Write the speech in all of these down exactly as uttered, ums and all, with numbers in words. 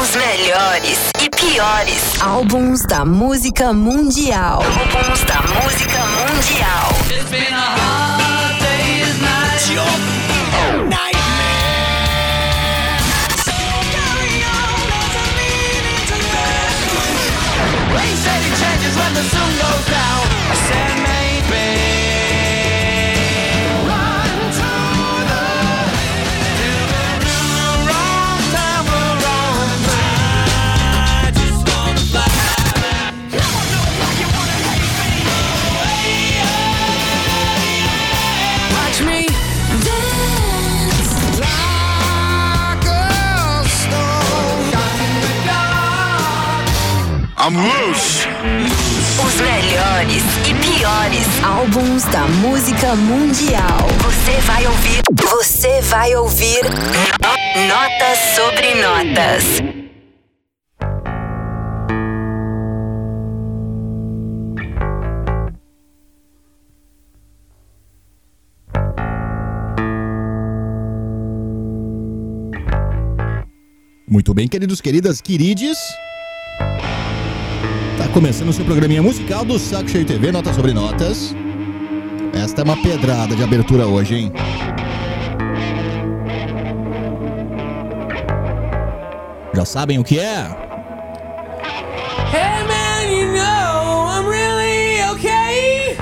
Os melhores e piores álbuns da música mundial. Álbuns da música mundial. It's been a hard day's night. Your nightmare. So carry on, doesn't mean it's a bad. They said it changes when the sun goes down. I said maybe. I'm loose. Os melhores e piores álbuns da música mundial. Você vai ouvir. Você vai ouvir no- Notas sobre Notas. Muito bem, queridos, queridas, querides. Tá começando o seu programinha musical do Saco Cheio T V, Notas sobre Notas. Esta é uma pedrada de abertura hoje, hein? Já sabem o que é? Hey man, you know I'm really okay.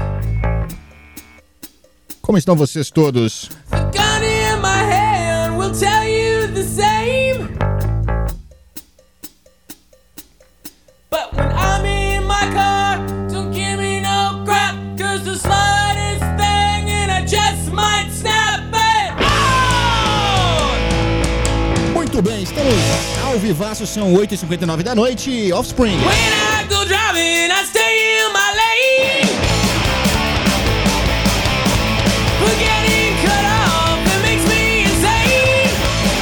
Como estão vocês todos? The gun in my hand will tell you the same. But when I'm in my car, don't give me no crap, cause the slightest thing and I just might snap it out. Muito bem, estamos ao vivaço, são oito e cinquenta e nove da noite, Offspring. When I go driving, I stay in my lane. We're getting cut off, it makes me insane.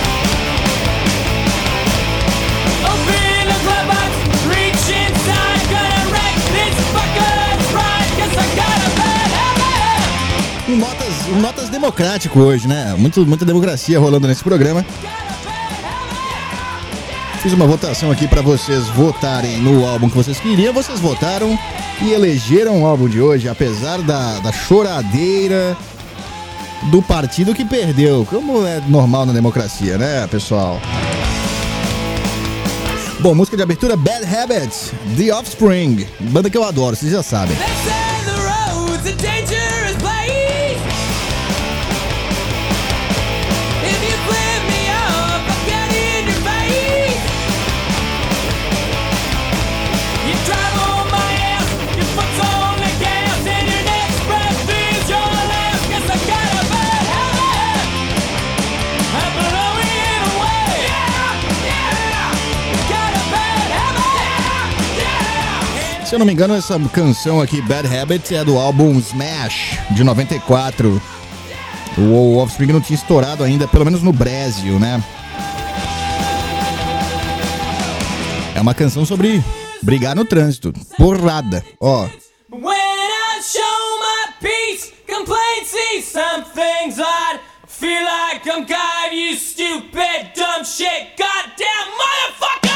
Open the glove box, reach inside, gonna wreck this fucker's ride, guess I got a bad habit. Um notas, um notas democrático hoje, né? Muito, muita democracia rolando nesse programa. Fiz uma votação aqui pra vocês votarem no álbum que vocês queriam. Vocês votaram e elegeram o álbum de hoje, apesar da, da choradeira do partido que perdeu, como é normal na democracia, né, pessoal? Bom, música de abertura Bad Habits, The Offspring, banda que eu adoro, vocês já sabem. They say the road's a dangerous place. If you flip me off, I'll get in your face. You drive on my ass, your foot's on the gas, and your next breath is your last. Guess I got a bad habit. I'm blowing away. Yeah, yeah. Got a bad habit. Yeah, yeah. Se eu não me engano, essa canção aqui, Bad Habits, é do álbum Smash, de noventa e quatro. O Offspring não tinha estourado ainda, pelo menos no Brasil, né? É uma canção sobre brigar no trânsito. Porrada, ó. When I show my peace, complaints see some things odd. Feel like I'm God, you stupid, dumb shit, goddamn motherfucker!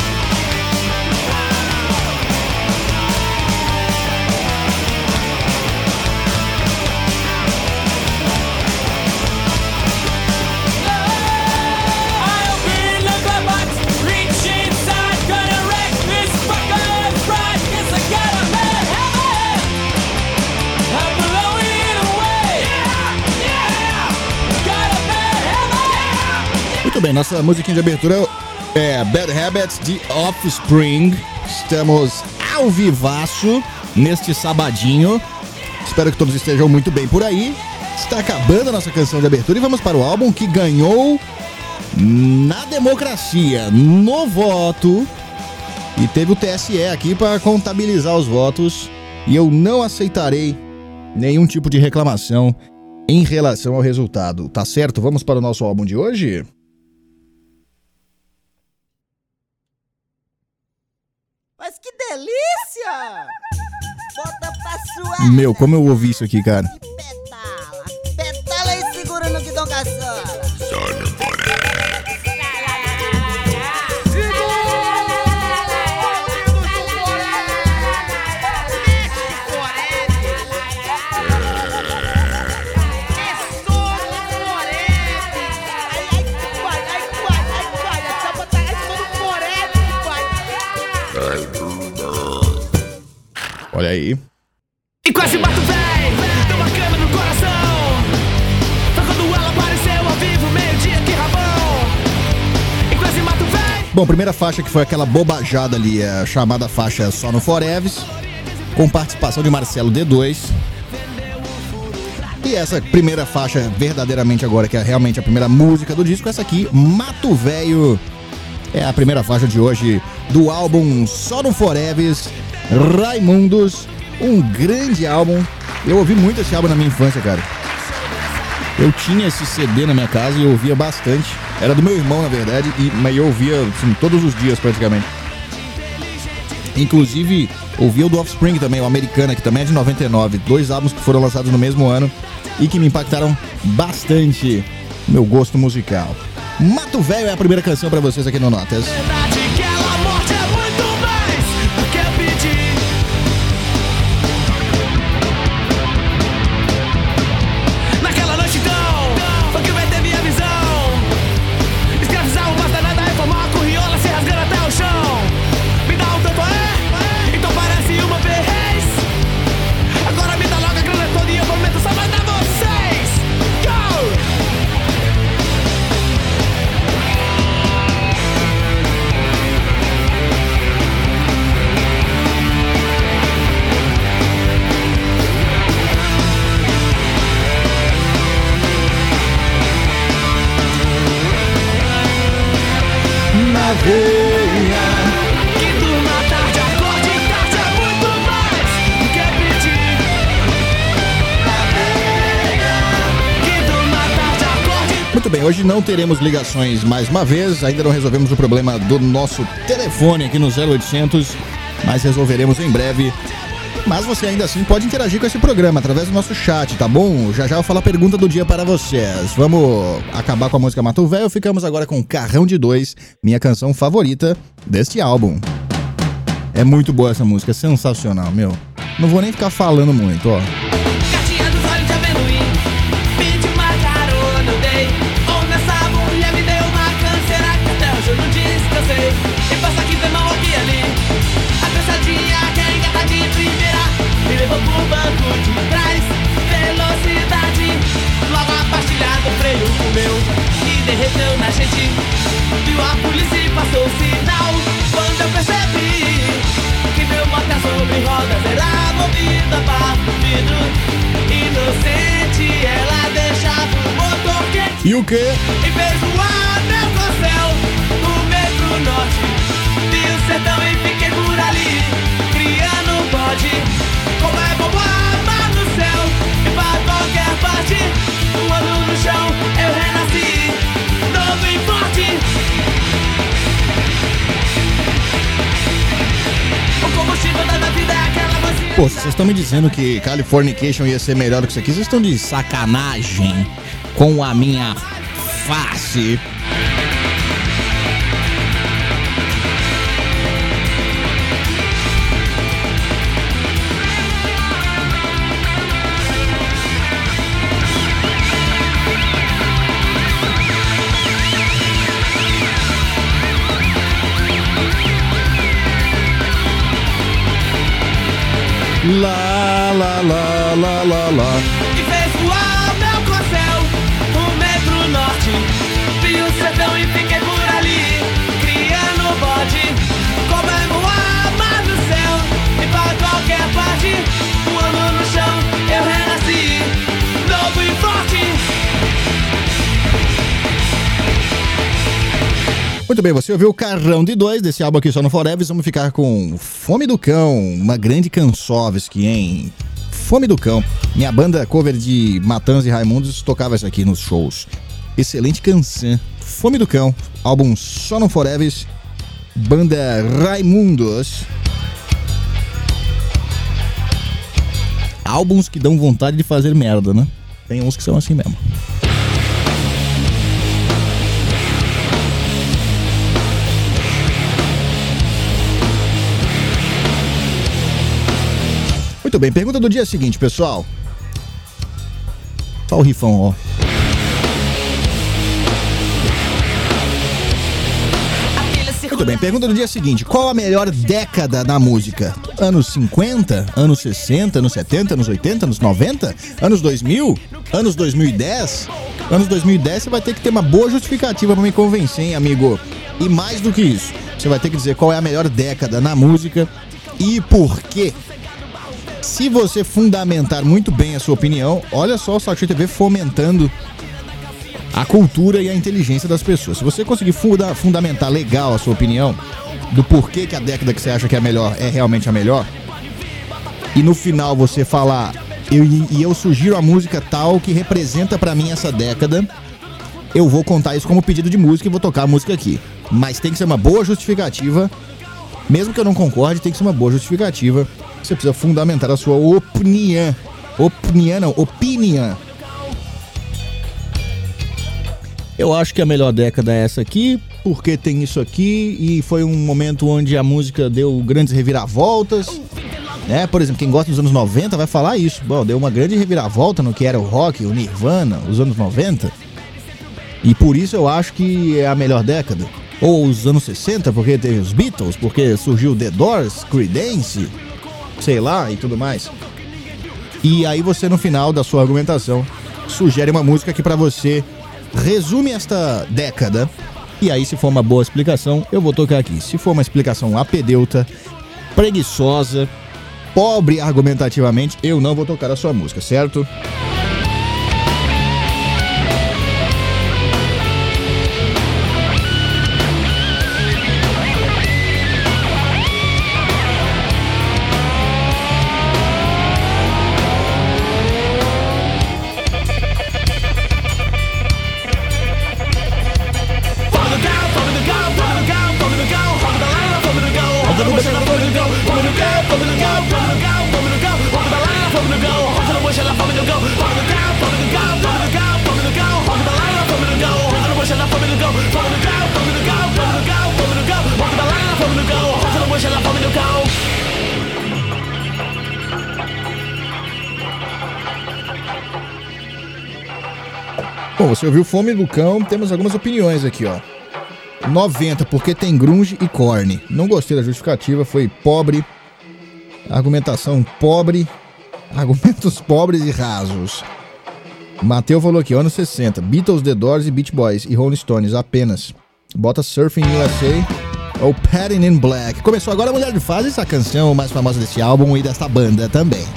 I open the glove box, reach inside, gonna wreck this fucker's ride, guess I got a bad habit. I'm blowing away. Yeah, yeah. Got a bad habit. Muito bem, nossa musiquinha de abertura é Bad Habits, The Offspring. Estamos ao vivaço neste sabadinho. Espero que todos estejam muito bem por aí. Está acabando a nossa canção de abertura e vamos para o álbum que ganhou na democracia, no voto. E teve o T S E aqui para contabilizar os votos. E eu não aceitarei nenhum tipo de reclamação em relação ao resultado. Tá certo? Vamos para o nosso álbum de hoje? Mas que delícia! Bota pra suar. Meu, como eu ouvi isso aqui, cara. Petala. Petala e segura no guidão caçola. Só não pode. Segura! Olha aí. E quase mato véi, deu uma câmera no coração. Foi quando ela apareceu ao vivo, meio-dia, que rabão. E quase mato véi. Bom, primeira faixa que foi aquela bobajada ali, a chamada faixa Só no Foreves, com participação de Marcelo D dois. E essa primeira faixa, verdadeiramente agora, que é realmente a primeira música do disco, essa aqui, Mato Velho, é a primeira faixa de hoje do álbum Só no Foreves, Raimundos, um grande álbum. Eu ouvi muito esse álbum na minha infância, cara. Eu tinha esse C D na minha casa e eu ouvia bastante. Era do meu irmão, na verdade, e, mas eu ouvia assim, todos os dias praticamente. Inclusive, ouvia o do Offspring também, o Americana, que também é de noventa e nove. Dois álbuns que foram lançados no mesmo ano e que me impactaram bastante no meu gosto musical. Mato Velho é a primeira canção pra vocês aqui no Notas. Verdade que ela morte é muito mais do que eu pedi. Naquela noite então, foi que vai ter minha visão. Escravizar o basta nada, reformar a curriola, se rasgando até o chão. Me dá um tanto é, então parece uma vez. Agora me dá logo a grana toda e eu prometo só mandar vocês. Go! Na veia. Que durma tarde, acorde tarde é muito mais do que pedir. Que durma tarde, acorde. Muito bem, hoje não teremos ligações mais uma vez, ainda não resolvemos o problema do nosso telefone aqui no zero oitocentos, mas resolveremos em breve. Mas você ainda assim pode interagir com esse programa através do nosso chat, tá bom? Já já eu vou falar a pergunta do dia para vocês. Vamos acabar com a música Mato Velho, ficamos agora com Carrão de Dois, minha canção favorita deste álbum. É muito boa essa música, é sensacional, meu. Não vou nem ficar falando muito, ó. Gatinha dos olhos de amendoim, pedi uma carona, eu dei. Ou nessa mulher me deu uma canseira que até hoje eu não descansei. E passa aqui, tem mão aqui e ali. A cansadinha quer engatar de primeira. Me levou pro banco de trás. Velocidade, logo a pastilha do freio comeu e derreteu na gente. Viu a polícia e passou o sinal. Quando eu percebi que meu moto sobre rodas era movida para o vidro. Inocente, ela deixava o motor quente. E o quê? E fez voar meu corcel no metro norte. Vi o sertão e fiquei por ali, criando um bode. Como é bom amar no céu e pra qualquer parte. Um ano no chão, eu renasci, novo e forte. O combustível da minha vida é aquela vazia. Pô, vocês estão me dizendo que Californication ia ser melhor do que isso aqui? Vocês estão de sacanagem com a minha face. Lá, lá, lá, lá, lá, lá. E fez voar meu corcel no metro norte. Vi o sertão e fiquei por ali, criando um bode. Como é voar mar no céu e pra qualquer parte. Um ano no chão, eu renasci, novo e forte. Muito bem, você ouviu o Carrão de Dois desse álbum aqui Só no Forever. Vamos ficar com Fome do Cão, uma grande Kansovski, hein? Fome do Cão. Minha banda cover de Matanza e Raimundos tocava isso aqui nos shows. Excelente canção. Fome do Cão, álbum Só no Forever, banda Raimundos. Álbuns que dão vontade de fazer merda, né? Tem uns que são assim mesmo. Muito bem, pergunta do dia é a seguinte, pessoal. Só o rifão, ó. Muito bem, pergunta do dia seguinte: qual a melhor década da música? Anos cinquenta, anos sessenta, anos setenta, anos oitenta, anos noventa, anos dois mil, anos dois mil e dez? Anos dois mil e dez você vai ter que ter uma boa justificativa pra me convencer, hein, amigo? E mais do que isso, você vai ter que dizer qual é a melhor década na música e por quê. Se você fundamentar muito bem a sua opinião, olha só o Saco Cheio T V fomentando a cultura e a inteligência das pessoas. Se você conseguir funda- fundamentar legal a sua opinião do porquê que a década que você acha que é a melhor é realmente a melhor, e no final você falar, eu, e eu sugiro a música tal que representa pra mim essa década, eu vou contar isso como pedido de música e vou tocar a música aqui. Mas tem que ser uma boa justificativa, mesmo que eu não concorde, tem que ser uma boa justificativa. Você precisa fundamentar a sua opinião. Opinião não, opinião. Eu acho que a melhor década é essa aqui, porque tem isso aqui e foi um momento onde a música deu grandes reviravoltas, né? Por exemplo, quem gosta dos anos noventa vai falar isso. Bom, deu uma grande reviravolta no que era o rock, o Nirvana, os anos noventa. E por isso eu acho que é a melhor década. Ou os anos sessenta, porque teve os Beatles, porque surgiu The Doors, Creedence, sei lá, e tudo mais. E aí você, no final da sua argumentação, sugere uma música que pra você resume esta década. E aí, se for uma boa explicação, eu vou tocar aqui. Se for uma explicação apedeuta, preguiçosa, pobre argumentativamente, eu não vou tocar a sua música, certo? Bom, você ouviu Fome do Cão, temos algumas opiniões aqui, ó. noventa, porque tem grunge e corne. Não gostei da justificativa, foi pobre. Argumentação pobre. Argumentos pobres e rasos. Mateus falou aqui, anos sessenta. Beatles, The Doors e Beach Boys e Rolling Stones, apenas. Bota Surfing U S A ou Padding in Black. Começou agora a Mulher de Fase, essa canção mais famosa desse álbum e desta banda também.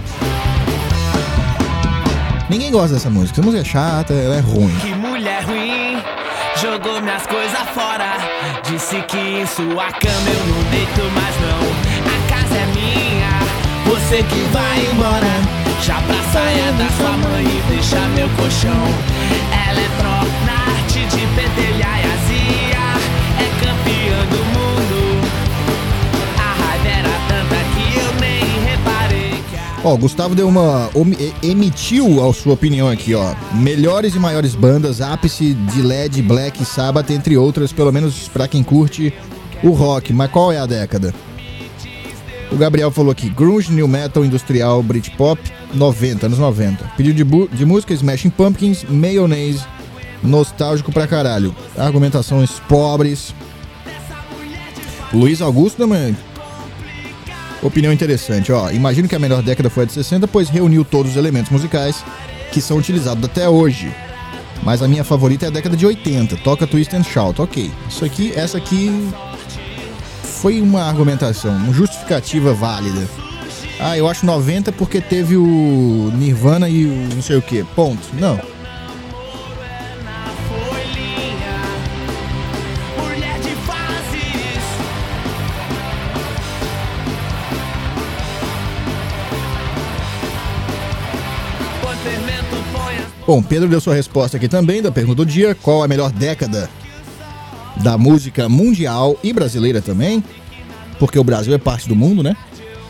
Ninguém gosta dessa música, essa música é chata, ela é ruim. Que mulher ruim, jogou minhas coisas fora. Disse que em sua cama eu não deito mais não. A casa é minha, você que vai embora. Já pra saia da sua mãe e deixa meu colchão. Ela é pró na arte de pentelhar e azia. É campeã do mundo. A raiva era tanta que eu nem reparei que a... Ó, o Gustavo deu uma... emitiu a sua opinião aqui, ó. Melhores e maiores bandas, ápice de Led, Black, Sabbath, entre outras, pelo menos pra quem curte o rock. Mas qual é a década? O Gabriel falou aqui, grunge, new metal, industrial, britpop, noventa, anos noventa. Pedido de, bu- de música, Smashing Pumpkins, Mayonnaise, nostálgico pra caralho. Argumentações pobres. Luiz Augusto também. Opinião interessante, ó. Imagino que a melhor década foi a de sessenta, pois reuniu todos os elementos musicais que são utilizados até hoje. Mas a minha favorita é a década de oitenta. Toca Twist and Shout, ok. Isso aqui, essa aqui foi uma argumentação, uma justificativa válida. Ah, eu acho noventa porque teve o Nirvana e o não sei o que. Ponto. Não. Bom, Pedro deu sua resposta aqui também da pergunta do dia. Qual a melhor década da música mundial e brasileira também? Porque o Brasil é parte do mundo, né?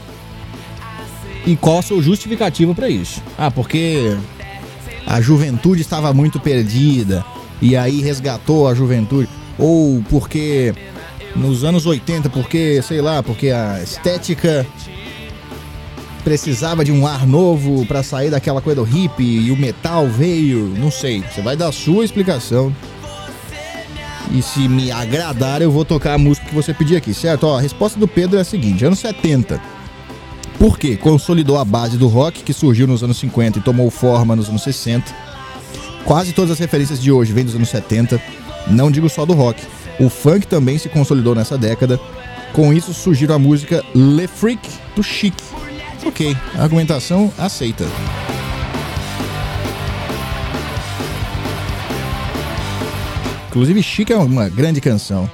E qual a sua justificativa pra isso? Ah, porque a juventude estava muito perdida e aí resgatou a juventude. Ou porque nos anos oitenta, porque, sei lá, porque a estética precisava de um ar novo pra sair daquela coisa do hippie e o metal veio, não sei. Você vai dar a sua explicação E se me agradar, eu vou tocar a música que você pediu aqui, certo? Ó, a resposta do Pedro é a seguinte: anos setenta. Por quê? Consolidou a base do rock, que surgiu nos anos cinquenta e tomou forma nos anos sessenta. Quase todas as referências de hoje vêm dos anos setenta. Não digo só do rock. O funk também se consolidou nessa década. Com isso surgiu a música Le Freak, do Chic. Ok, a argumentação aceita. Inclusive, Chic é uma grande canção.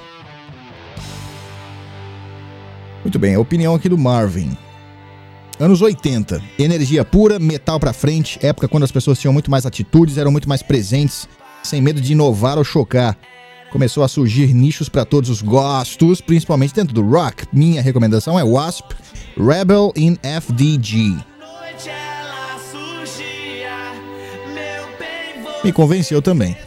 Muito bem, a opinião aqui do Marvin. Anos oitenta, energia pura, metal pra frente, época quando as pessoas tinham muito mais atitudes, eram muito mais presentes, sem medo de inovar ou chocar. Começou a surgir nichos pra todos os gostos, principalmente dentro do rock. Minha recomendação é Wasp, Rebel in F D G. Me convenceu também.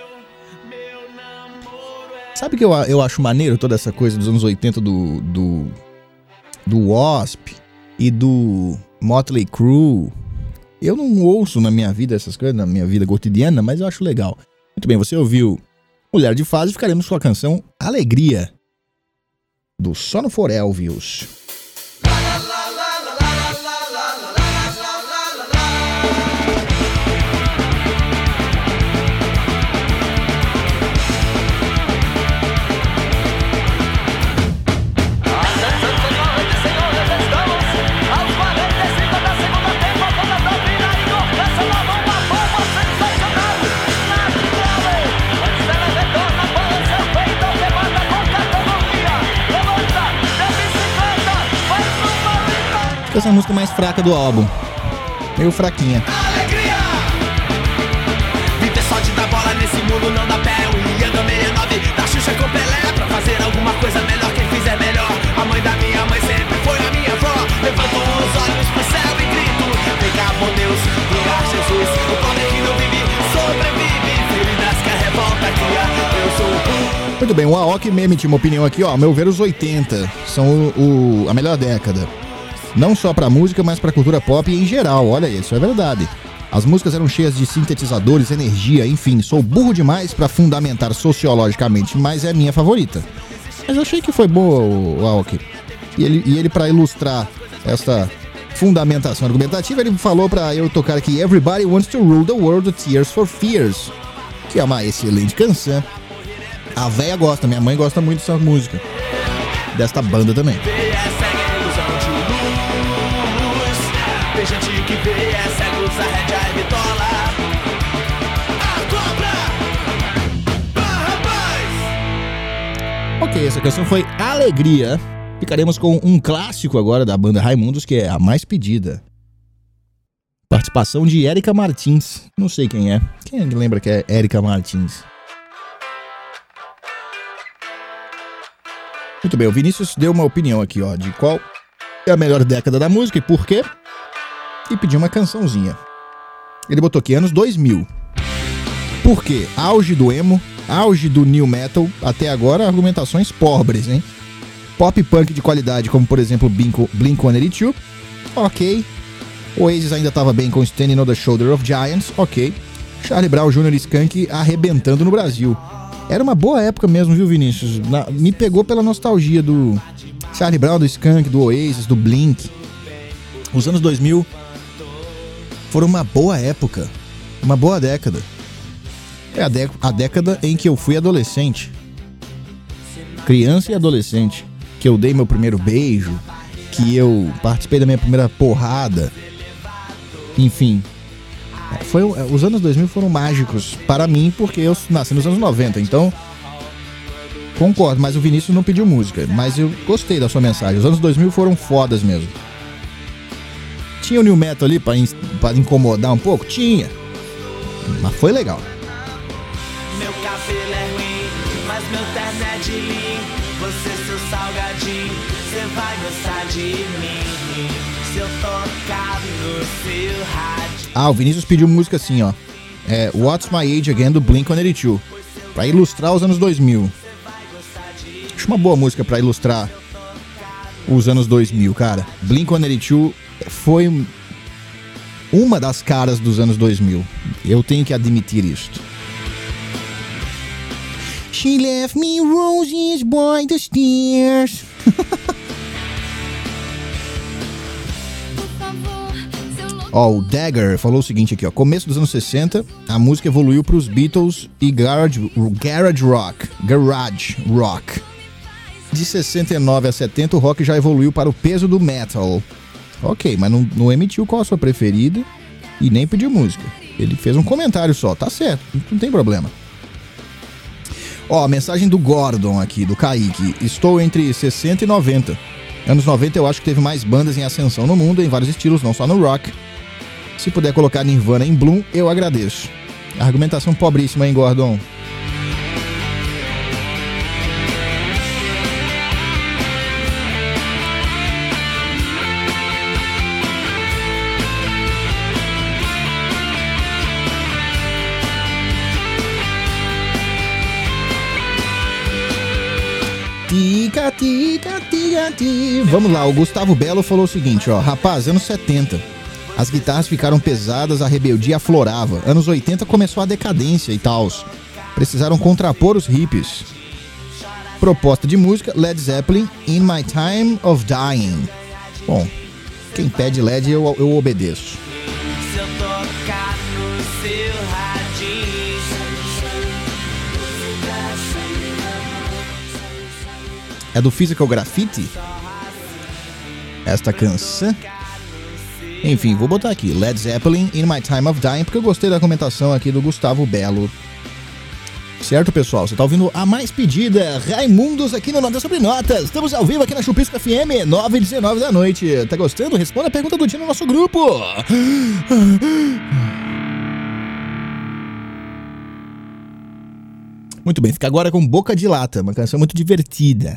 Sabe que eu, eu acho maneiro toda essa coisa dos anos oitenta do, do, do Wasp e do Motley Crue? Eu não ouço na minha vida essas coisas, na minha vida cotidiana, mas eu acho legal. Muito bem, você ouviu Mulher de Fase, ficaremos com a canção Alegria, do Sono for Elvius. Essa é a música mais fraca do álbum. Meio fraquinha. Alegria! Viver só de dar bola nesse mundo não dá pé. O Ian do sessenta e nove da Xuxa com Pelé. Pra fazer alguma coisa melhor, quem fizer melhor. A mãe da minha mãe sempre foi a minha avó. Levanto os olhos pro céu e grito: vem cá, bom Deus, glória a Jesus. O pobre que não vive, sobrevive. Feridas que a revolta cria. Eu sou o... Muito bem, o Aoki me emitiu uma opinião aqui, ó. Ao meu ver, os oitenta são o, o, a melhor década. Não só pra música, mas pra cultura pop em geral. Olha aí, isso é verdade. As músicas eram cheias de sintetizadores, energia, enfim. Sou burro demais pra fundamentar sociologicamente, mas é a minha favorita. Mas eu achei que foi boa o Aoki. E ele, e ele pra ilustrar essa fundamentação argumentativa, ele falou pra eu tocar aqui Everybody Wants to Rule the World, Tears for Fears, que é uma excelente canção. A véia gosta, minha mãe gosta muito dessa música, desta banda também. Tem gente que vê é cego, usa rédea e bitola. A cobra! Ah, rapaz! Ok, essa canção foi Alegria. Ficaremos com um clássico agora da banda Raimundos, que é a mais pedida. Participação de Érica Martins. Não sei quem é. Quem lembra que é Érica Martins? Muito bem, o Vinícius deu uma opinião aqui, ó, de qual é a melhor década da música e por quê. E pediu uma cançãozinha. Ele botou aqui anos dois mil. Por quê? Auge do emo, auge do new metal, até agora argumentações pobres, hein? Pop punk de qualidade, como por exemplo Blink one eighty-two, ok. Oasis ainda estava bem com Standing on the Shoulder of Giants, ok. Charlie Brown Júnior e Skank arrebentando no Brasil. Era uma boa época mesmo, viu, Vinícius? Na, me pegou pela nostalgia do Charlie Brown, do Skank, do Oasis, do Blink. Os anos dois mil foram uma boa época, uma boa década. É a, dec- a década em que eu fui adolescente, criança e adolescente, que eu dei meu primeiro beijo, que eu participei da minha primeira porrada, enfim. Foi, os anos dois mil foram mágicos para mim, porque eu nasci nos anos noventa, então concordo, mas o Vinícius não pediu música, mas eu gostei da sua mensagem. Os anos dois mil foram fodas mesmo. Tinha o new metal ali pra, in, pra incomodar um pouco? Tinha. Mas foi legal. Meu cabelo é ruim, mas meu terno é de linho. Você seu salgadinho, você vai gostar de mim. Se eu tocar no seu rádio. Ah, o Vinícius pediu música assim, ó. É What's My Age Again, do Blink one eighty-two. Pra ilustrar os anos dois mil. Acho uma boa música pra ilustrar os anos dois mil, cara. Blink one eighty-two foi uma das caras dos anos dois mil. Eu tenho que admitir isto. She left me roses by the stairs. Ó, oh, o Dagger falou o seguinte aqui, ó. Começo dos anos sessenta, a música evoluiu pros Beatles e garage, garage rock. Garage rock. De sessenta e nove a setenta, o rock já evoluiu para o peso do metal. Ok, mas não, não emitiu qual a sua preferida e nem pediu música. Ele fez um comentário só, tá certo, não tem problema. Ó, a mensagem do Gordon aqui, do Kaique. Estou entre sessenta e noventa. Anos noventa eu acho que teve mais bandas em ascensão no mundo, em vários estilos, não só no rock. Se puder colocar Nirvana em Bloom, eu agradeço. Argumentação pobríssima, hein, Gordon? Tica, tica, tica, tica. Vamos lá, o Gustavo Belo falou o seguinte, ó. Rapaz, anos setenta. As guitarras ficaram pesadas, a rebeldia aflorava. Anos oitenta começou a decadência e tal. Precisaram contrapor os hippies. Proposta de música, Led Zeppelin, In My Time of Dying. Bom, quem pede Led eu, eu obedeço. Se eu tocar no seu radinho, é do Physical Graffiti? Esta canção. Enfim, vou botar aqui Led Zeppelin, In My Time of Dying, porque eu gostei da comentação aqui do Gustavo Belo. Certo, pessoal? Você tá ouvindo a mais pedida, Raimundos, aqui no Notas Sobre Notas. Estamos ao vivo aqui na Chupisco F M, nove e dezenove da noite. Tá gostando? Responda a pergunta do dia no nosso grupo. Muito bem, fica agora com Boca de Lata, uma canção muito divertida.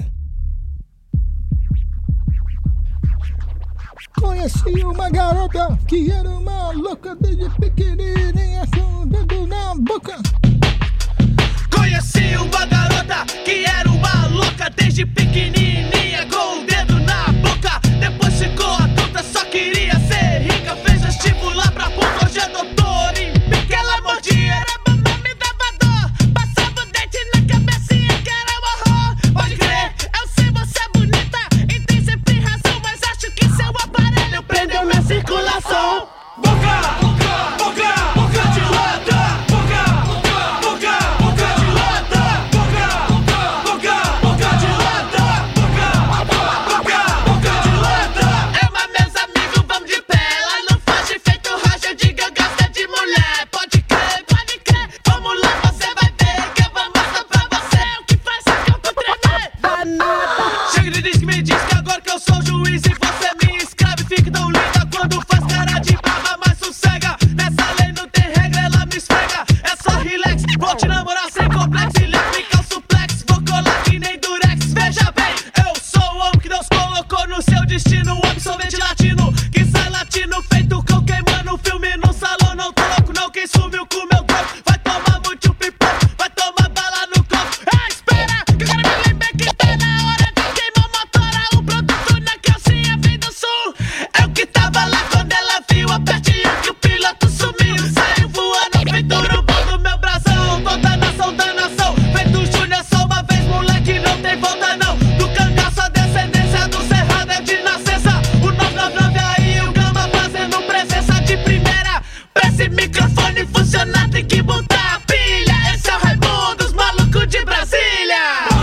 Conheci uma garota que era uma louca desde pequenininha, com o dedo na boca. conheci uma garota que era uma louca desde pequenininha, com o dedo na boca. Depois ficou adulta, só queria ser rica. Fez vestibular pra puta, hoje é doutora em pique. Ela mordia, era mamãe, me dava dor. Passava o dente na cabecinha que era um horror. Pode crer, eu sei você é bonita e tem sempre razão, mas acho que seu aparelho prendeu minha circulação. Boca, boca, boca, boca de lata. Boca, boca, boca, boca de lata. Boca, boca, boca, boca de lata. Boca, boca, boca de lata. É uma meus amigos, vamos de pé. Ela não faz de feito rocha, eu digo eu gosto de mulher. Pode crer, pode crer. Vamos lá, você vai ver que eu vou mostrar pra você o que faz seu corpo tremer. Danada. Chega de diz que me diz que agora que eu sou juiz e você me escreve. Fica tão linda quando faz cara de brava, mas sossega. Nessa lei não tem regra, ela me esfrega. É só relax, vou te namorar sem complexo. E fica o suplex, vou colar que nem durex. Veja bem, eu sou o homem que Deus colocou no seu destino. Um absolvente latino, que sai latino feito com queimando o filme no salão. Não tô louco não, quem sumiu com meu corpo vai tomar muito pipoco, vai tomar bala no corpo. Ah, espera, que eu quero me lembrar que tá na hora de queimar o motor. O produto na calcinha vem do sul. Eu que tava lá quando ela viu a pertinho que o piloto sumiu. Saiu voando feito urubu do meu brasão. Toda nação da nação, feito Júnior só uma vez, moleque, não tem volta não. Do cangaço a descendência do cerrado é de nascença. O nove nove nove aí, o Gama fazendo presença de primeira. Pra esse microfone funcionar tem que botar a pilha. Esse é o Raimundo, os malucos de Brasília.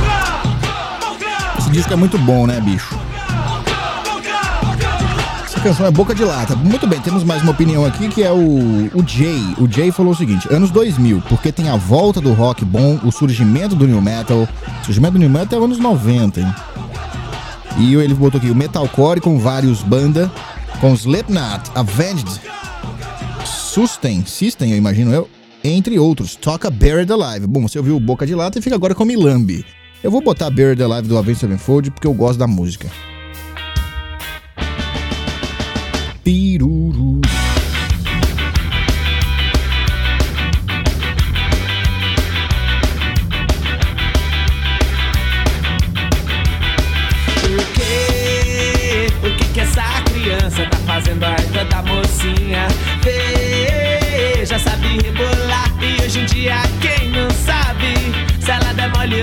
Esse disco é muito bom, né, bicho? Essa canção é Boca de Lata. Muito bem, temos mais uma opinião aqui que é o, o Jay. O Jay falou o seguinte: anos dois mil, porque tem a volta do rock bom, o surgimento do new metal. O surgimento do new metal é anos noventa, hein? E ele botou aqui o metalcore com vários bandas, com Slipknot, Avenged, Sustain, System, eu imagino eu, entre outros. Toca Buried Alive. Bom, você ouviu Boca de Lata e fica agora com Milambi. Eu vou botar Buried Alive do Avenged Sevenfold porque eu gosto da música. Piruru. Por quê? O que que essa criança tá fazendo aí toda mocinha? Veja, sabe rebolar. E hoje em dia quem não sabe? Se ela der mole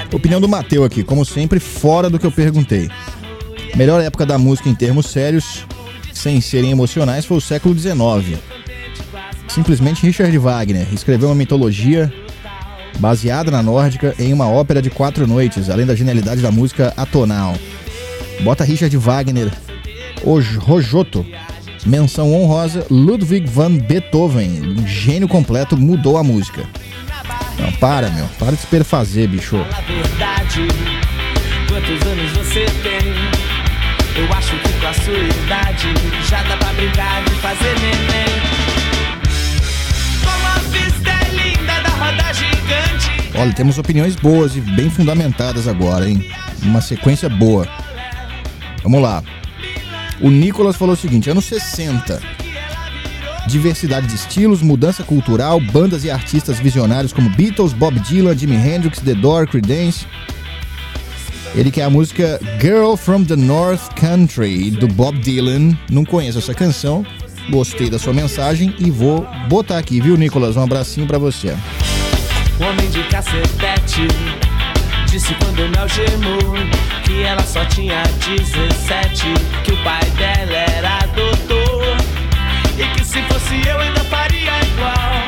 Opinião do Mateu aqui, como sempre, fora do que eu perguntei. Melhor época da música em termos sérios, sem serem emocionais, foi o século dezenove. Simplesmente Richard Wagner escreveu uma mitologia baseada na nórdica em uma ópera de quatro noites, além da genialidade da música atonal. Bota Richard Wagner, o Rojoto, menção honrosa, Ludwig van Beethoven, um gênio completo, mudou a música. Não, para, meu, para de se perfazer, bicho. Fala a verdade, quantos anos você tem? Eu acho que com a sua idade já dá pra brincar de fazer neném. Como a vista é linda da roda gigante. Olha, temos opiniões boas e bem fundamentadas agora, hein? Uma sequência boa. Vamos lá. O Nicolas falou o seguinte, anos sessenta. Diversidade de estilos, mudança cultural, bandas e artistas visionários como Beatles, Bob Dylan, Jimi Hendrix, The Doors, Creedence. Ele quer a música Girl from the North Country, do Bob Dylan. Não conheço essa canção, gostei da sua mensagem e vou botar aqui, viu, Nicolas? Um abracinho pra você. Homem de cacetete disse quando me algemou que ela só tinha dezessete, que o pai dela era doutor e que se fosse eu ainda faria igual.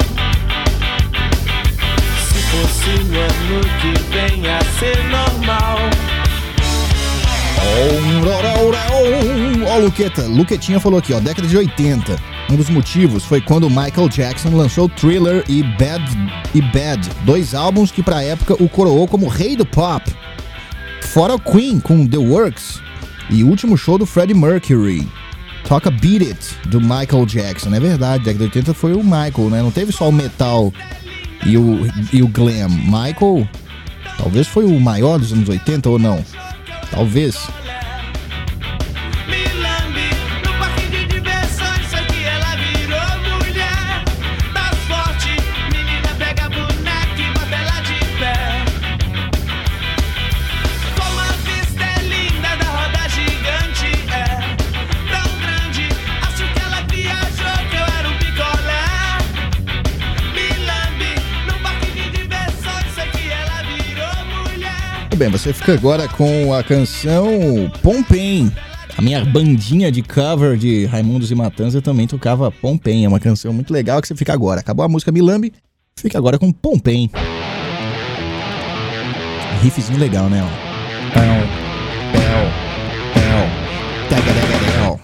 Se fosse no ano que vem a ser normal. Ó, oh, Luqueta, Luquetinha falou aqui, ó, década de oitenta. Um dos motivos foi quando Michael Jackson lançou Thriller e Bad, e Bad, dois álbuns que pra época o coroou como rei do pop. Fora o Queen com The Works e o último show do Freddie Mercury. Toca Beat It, do Michael Jackson. É verdade, década de oitenta foi o Michael, né? Não teve só o metal e o, e o glam. Michael talvez foi o maior dos anos oitenta ou não? Talvez. Bem, você fica agora com a canção Pompem. A minha bandinha de cover de Raimundos e Matanza também tocava Pompem. É uma canção muito legal que você fica agora. Acabou a música Milambe, fica agora com Pompem. Riffzinho legal, né? Pau, pau, pau, tagadagau.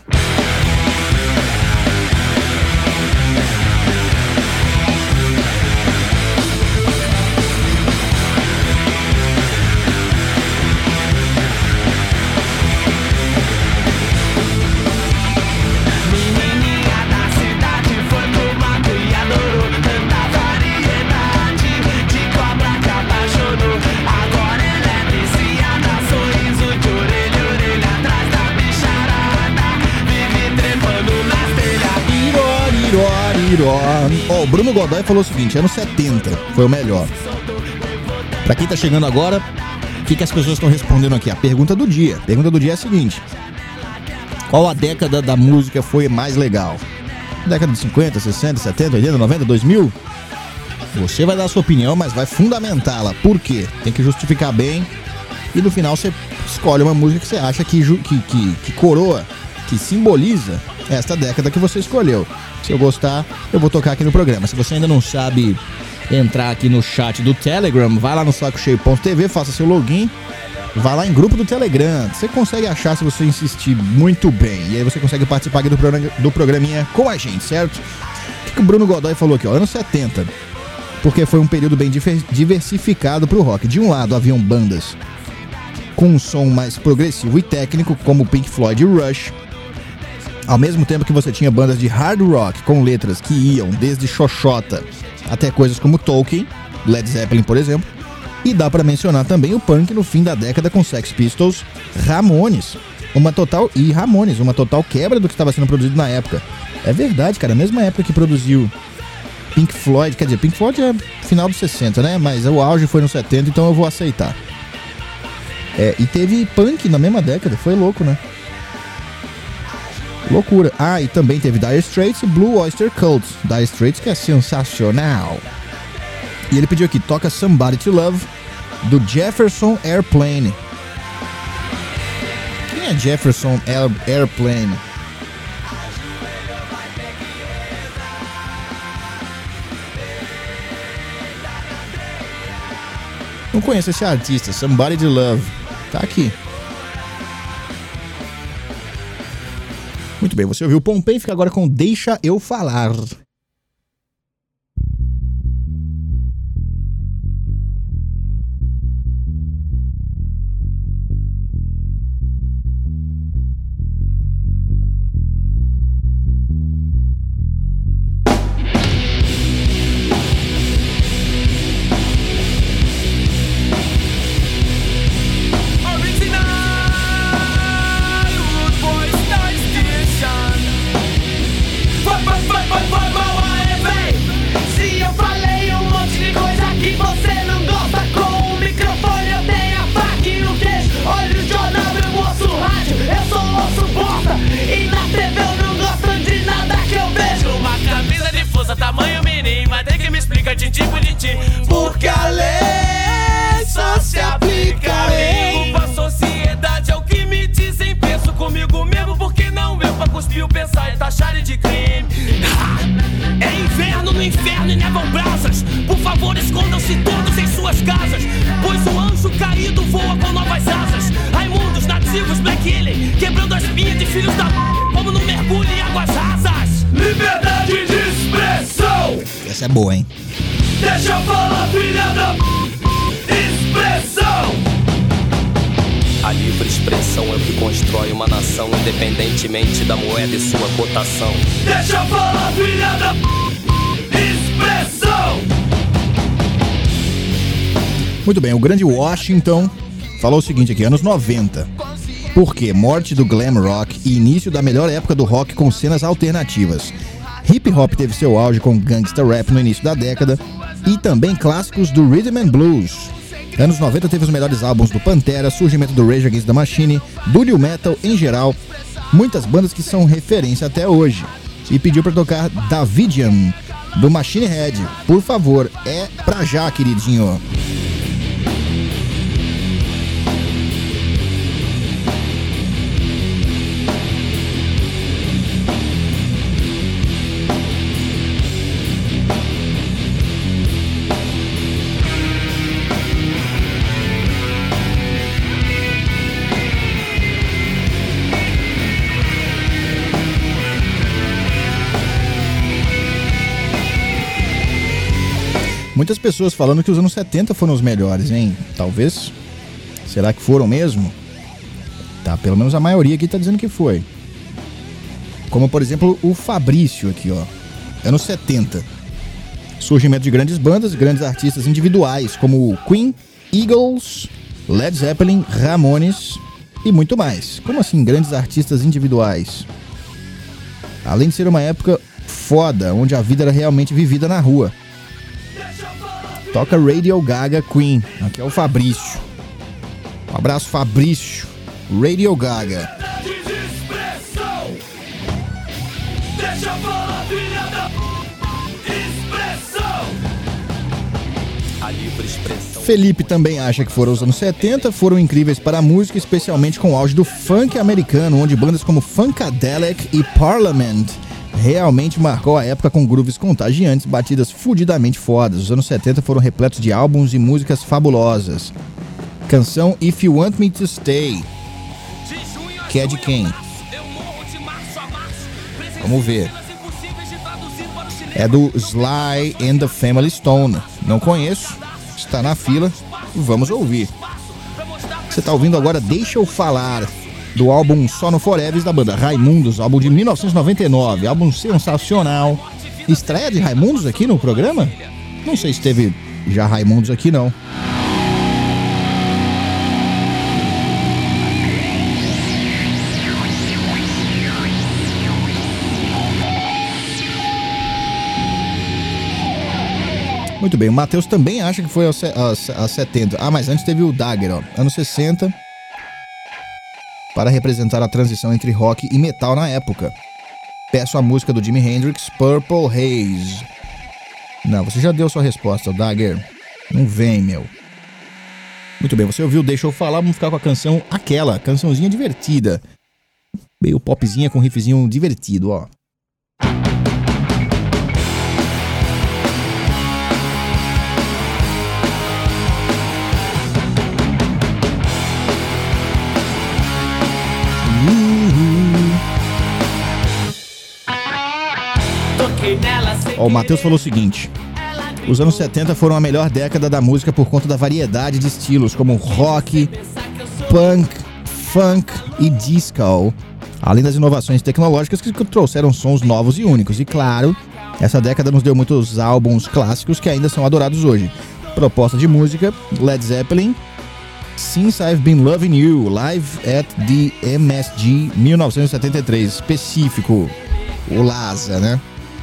Ó, o Bruno Godoy falou o seguinte, anos setenta foi o melhor. Pra quem tá chegando agora, o que, que as pessoas estão respondendo aqui? A pergunta do dia. A pergunta do dia é a seguinte: qual a década da música foi mais legal? Década de cinquenta, sessenta, setenta, oitenta, noventa, dois mil? Você vai dar a sua opinião, mas vai fundamentá-la. Por quê? Tem que justificar bem. E no final você escolhe uma música que você acha que, que, que, que coroa, que simboliza esta década que você escolheu. Se eu gostar, eu vou tocar aqui no programa. Se você ainda não sabe entrar aqui no chat do Telegram, vai lá no saco cheio ponto t v, faça seu login, vai lá em grupo do Telegram. Você consegue achar se você insistir muito bem. E aí você consegue participar aqui do, programa, do programinha com a gente, certo? O que o Bruno Godoy falou aqui, ó, anos setenta. Porque foi um período bem diversificado pro rock. De um lado haviam bandas com um som mais progressivo e técnico, como Pink Floyd e Rush. Ao mesmo tempo que você tinha bandas de hard rock com letras que iam desde xoxota até coisas como Tolkien, Led Zeppelin, por exemplo. E dá pra mencionar também o punk no fim da década com Sex Pistols, Ramones, uma total e Ramones, uma total quebra do que estava sendo produzido na época. É verdade, cara, a mesma época que produziu Pink Floyd, quer dizer, Pink Floyd é final dos sessenta, né? Mas o auge foi nos setenta, então eu vou aceitar. É, e teve punk na mesma década, foi louco, né? Loucura. Ah, e também teve Dire Straits e Blue Oyster Cult. Dire Straits que é sensacional. E ele pediu aqui, toca Somebody to Love, do Jefferson Airplane. Quem é Jefferson Air- Airplane? Não conheço esse artista, Somebody to Love. Tá aqui. Muito bem, você ouviu o Pompei, fica agora com Deixa Eu Falar. Tamanho menino, mas tem que me explicar tintim por tintim. Porque a lei só se aplica a mim. A sociedade é o que me dizem. Penso comigo mesmo, porque não eu pra cuspir o pensar e taxar de crime. É inverno no inferno e nevam brasas. Por favor, escondam-se todos em suas casas, pois o anjo caído voa com novas asas. Raimundos, nativos, Black Alien, quebrando as pinhas de filhos da p***, como no mergulho em águas rasas. Liberdade de expressão. Essa é boa, hein? Deixa eu falar, filha da p... expressão. A livre expressão é o que constrói uma nação, independentemente da moeda e sua cotação. Deixa eu falar, filha da p... expressão. Muito bem, o grande Washington falou o seguinte aqui, anos noventa. Por quê? Morte do glam rock e início da melhor época do rock com cenas alternativas. Hip hop teve seu auge com gangsta rap no início da década e também clássicos do rhythm and blues. Anos noventa teve os melhores álbuns do Pantera, surgimento do Rage Against the Machine, do new metal em geral, muitas bandas que são referência até hoje. E pediu pra tocar Davidian, do Machine Head. Por favor, é pra já, queridinho. Muitas pessoas falando que os anos setenta foram os melhores, hein? Talvez. Será que foram mesmo? Tá, pelo menos a maioria aqui tá dizendo que foi. Como, por exemplo, o Fabrício aqui, ó. Anos setenta. Surgimento de grandes bandas, grandes artistas individuais, como Queen, Eagles, Led Zeppelin, Ramones e muito mais. Como assim, grandes artistas individuais? Além de ser uma época foda, onde a vida era realmente vivida na rua. Toca Radio Gaga Queen. Aqui é o Fabrício. Um abraço, Fabrício. Radio Gaga. Felipe também acha que foram os anos setenta, foram incríveis para a música, especialmente com o auge do funk americano, onde bandas como Funkadelic e Parliament realmente marcou a época com grooves contagiantes, batidas fudidamente fodas. Os anos setenta foram repletos de álbuns e músicas fabulosas. Canção If You Want Me To Stay, que é de quem? Vamos ver. É do Sly and the Family Stone. Não conheço, está na fila, vamos ouvir. Você está ouvindo agora Deixa Eu Falar, do álbum Só no Forever da banda Raimundos, álbum de mil novecentos e noventa e nove, álbum sensacional. Estreia de Raimundos aqui no programa? Não sei se teve já Raimundos aqui, não. Muito bem, o Matheus também acha que foi aos setenta. Ah, mas antes teve o Dagger, ó, anos sessenta. Para representar a transição entre rock e metal na época. Peço a música do Jimi Hendrix, Purple Haze. Não, você já deu sua resposta, Dagger. Não vem, meu. Muito bem, você ouviu Deixa Eu Falar, vamos ficar com a canção Aquela, cançãozinha divertida. Meio popzinha com riffzinho divertido, ó. Ó, o Matheus falou o seguinte: os anos setenta foram a melhor década da música por conta da variedade de estilos, como rock, punk, funk e disco, além das inovações tecnológicas que trouxeram sons novos e únicos. E claro, essa década nos deu muitos álbuns clássicos que ainda são adorados hoje. Proposta de música: Led Zeppelin, Since I've Been Loving You, live at the M S G mil novecentos e setenta e três, específico, o Laza, né?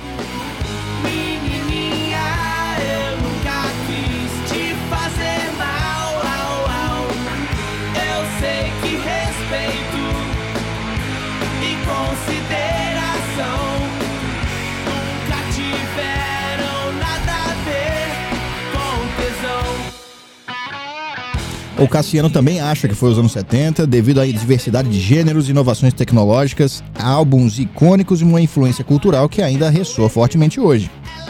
O Cassiano também acha que foi os anos setenta, devido à diversidade de gêneros, inovações tecnológicas, álbuns icônicos e uma influência cultural que ainda ressoa fortemente hoje.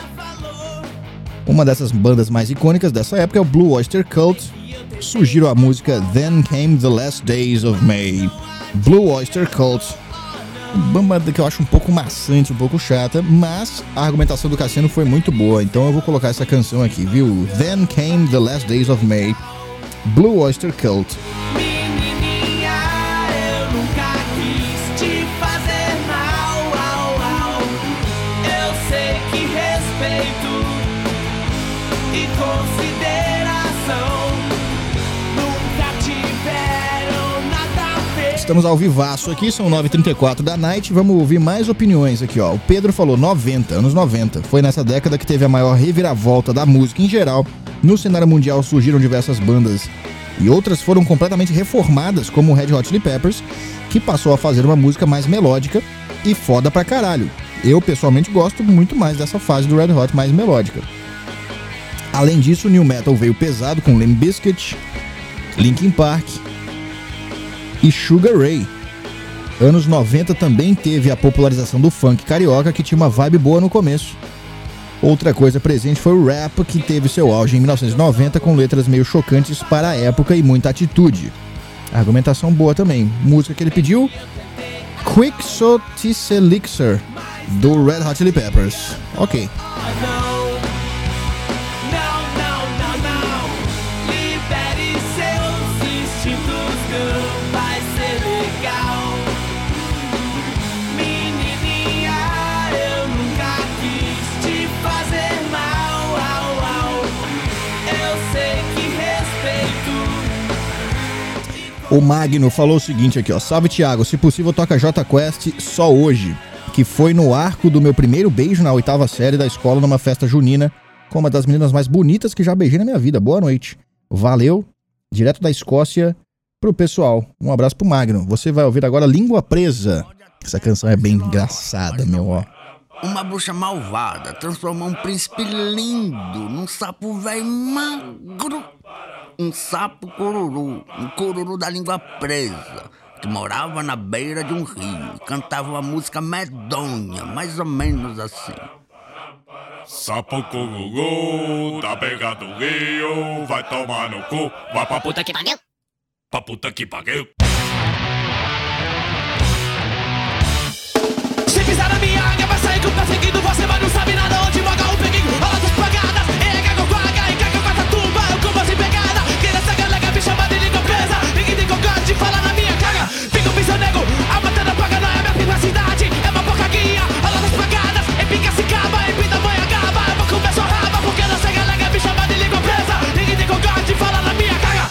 Uma dessas bandas mais icônicas dessa época é o Blue Oyster Cult. Sugiro a música Then Came the Last Days of May. Blue Oyster Cult. Uma banda que eu acho um pouco maçante, um pouco chata, mas a argumentação do Cassiano foi muito boa, então eu vou colocar essa canção aqui, viu? Then Came the Last Days of May. Blue Oyster Cult. Menininha, eu nunca quis te fazer mal, au, au. Eu sei que respeito e consideração nunca tiveram nada a ver. Estamos ao vivaço aqui, são nove e trinta e quatro da night. Vamos ouvir mais opiniões aqui, ó. O Pedro falou noventa, anos noventa. Foi nessa década que teve a maior reviravolta da música em geral. No cenário mundial surgiram diversas bandas e outras foram completamente reformadas, como o Red Hot Chili Peppers, que passou a fazer uma música mais melódica e foda pra caralho. Eu, pessoalmente, gosto muito mais dessa fase do Red Hot mais melódica. Além disso, o New Metal veio pesado com Limp Bizkit, Linkin Park e Sugar Ray. Anos noventa também teve a popularização do funk carioca, que tinha uma vibe boa no começo. Outra coisa presente foi o rap, que teve seu auge em mil novecentos e noventa com letras meio chocantes para a época e muita atitude. Argumentação boa também. Música que ele pediu: Quick So Tisse Elixir, do Red Hot Chili Peppers. Ok. O Magno falou o seguinte aqui, ó: salve Thiago, se possível toca J Quest Só Hoje, que foi no arco do meu primeiro beijo na oitava série da escola numa festa junina com uma das meninas mais bonitas que já beijei na minha vida. Boa noite. Valeu, direto da Escócia pro pessoal. Um abraço pro Magno. Você vai ouvir agora Língua Presa. Essa canção é bem engraçada, meu, ó. Uma bruxa malvada transformou um príncipe lindo num sapo velho magro. Um sapo cururu, um cururu da língua presa, que morava na beira de um rio e cantava uma música medonha, mais ou menos assim. Sapo cururu, tá pegado o rio, vai tomar no cu, vai pra puta que pariu, pra puta que pariu. Se pisar na minha área, vai sair com tá seguindo, você vai não sabe nada onde moga o perigo. Olha as pagadas, é gago guaga, e caga com essa tumba, eu como assim pegada. Queira essa galega, me chama de língua presa. Ninguém tem gosto de falar na minha cara. Fica o piso nego, a batalha paga não é minha privacidade. É uma porca guia, olha as pagadas, e pica se caba, e pinta manha gaba. Eu vou comer sua raba, porque essa galega me chama de língua presa. Ninguém tem gosto de falar na minha cara.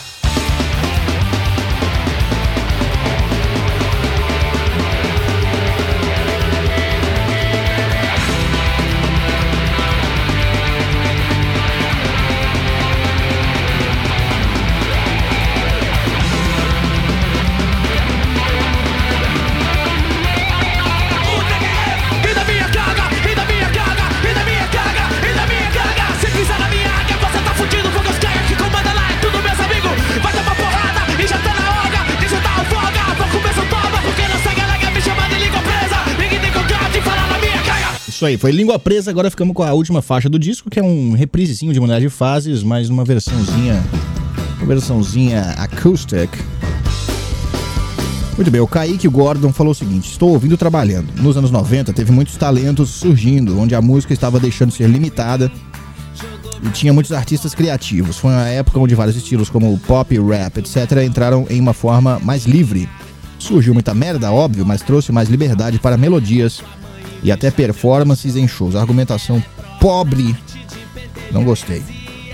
Isso aí, foi Língua Presa. Agora ficamos com a última faixa do disco, que é um reprisezinho de Mudar de Fases, mas numa versãozinha, uma versãozinha acoustic. Muito bem, o Kaique Gordon falou o seguinte: estou ouvindo trabalhando. Nos anos noventa teve muitos talentos surgindo, onde a música estava deixando de ser limitada e tinha muitos artistas criativos. Foi uma época onde vários estilos como pop, rap, etcétera entraram em uma forma mais livre. Surgiu muita merda, óbvio, mas trouxe mais liberdade para melodias e até performances em shows. A argumentação pobre, não gostei.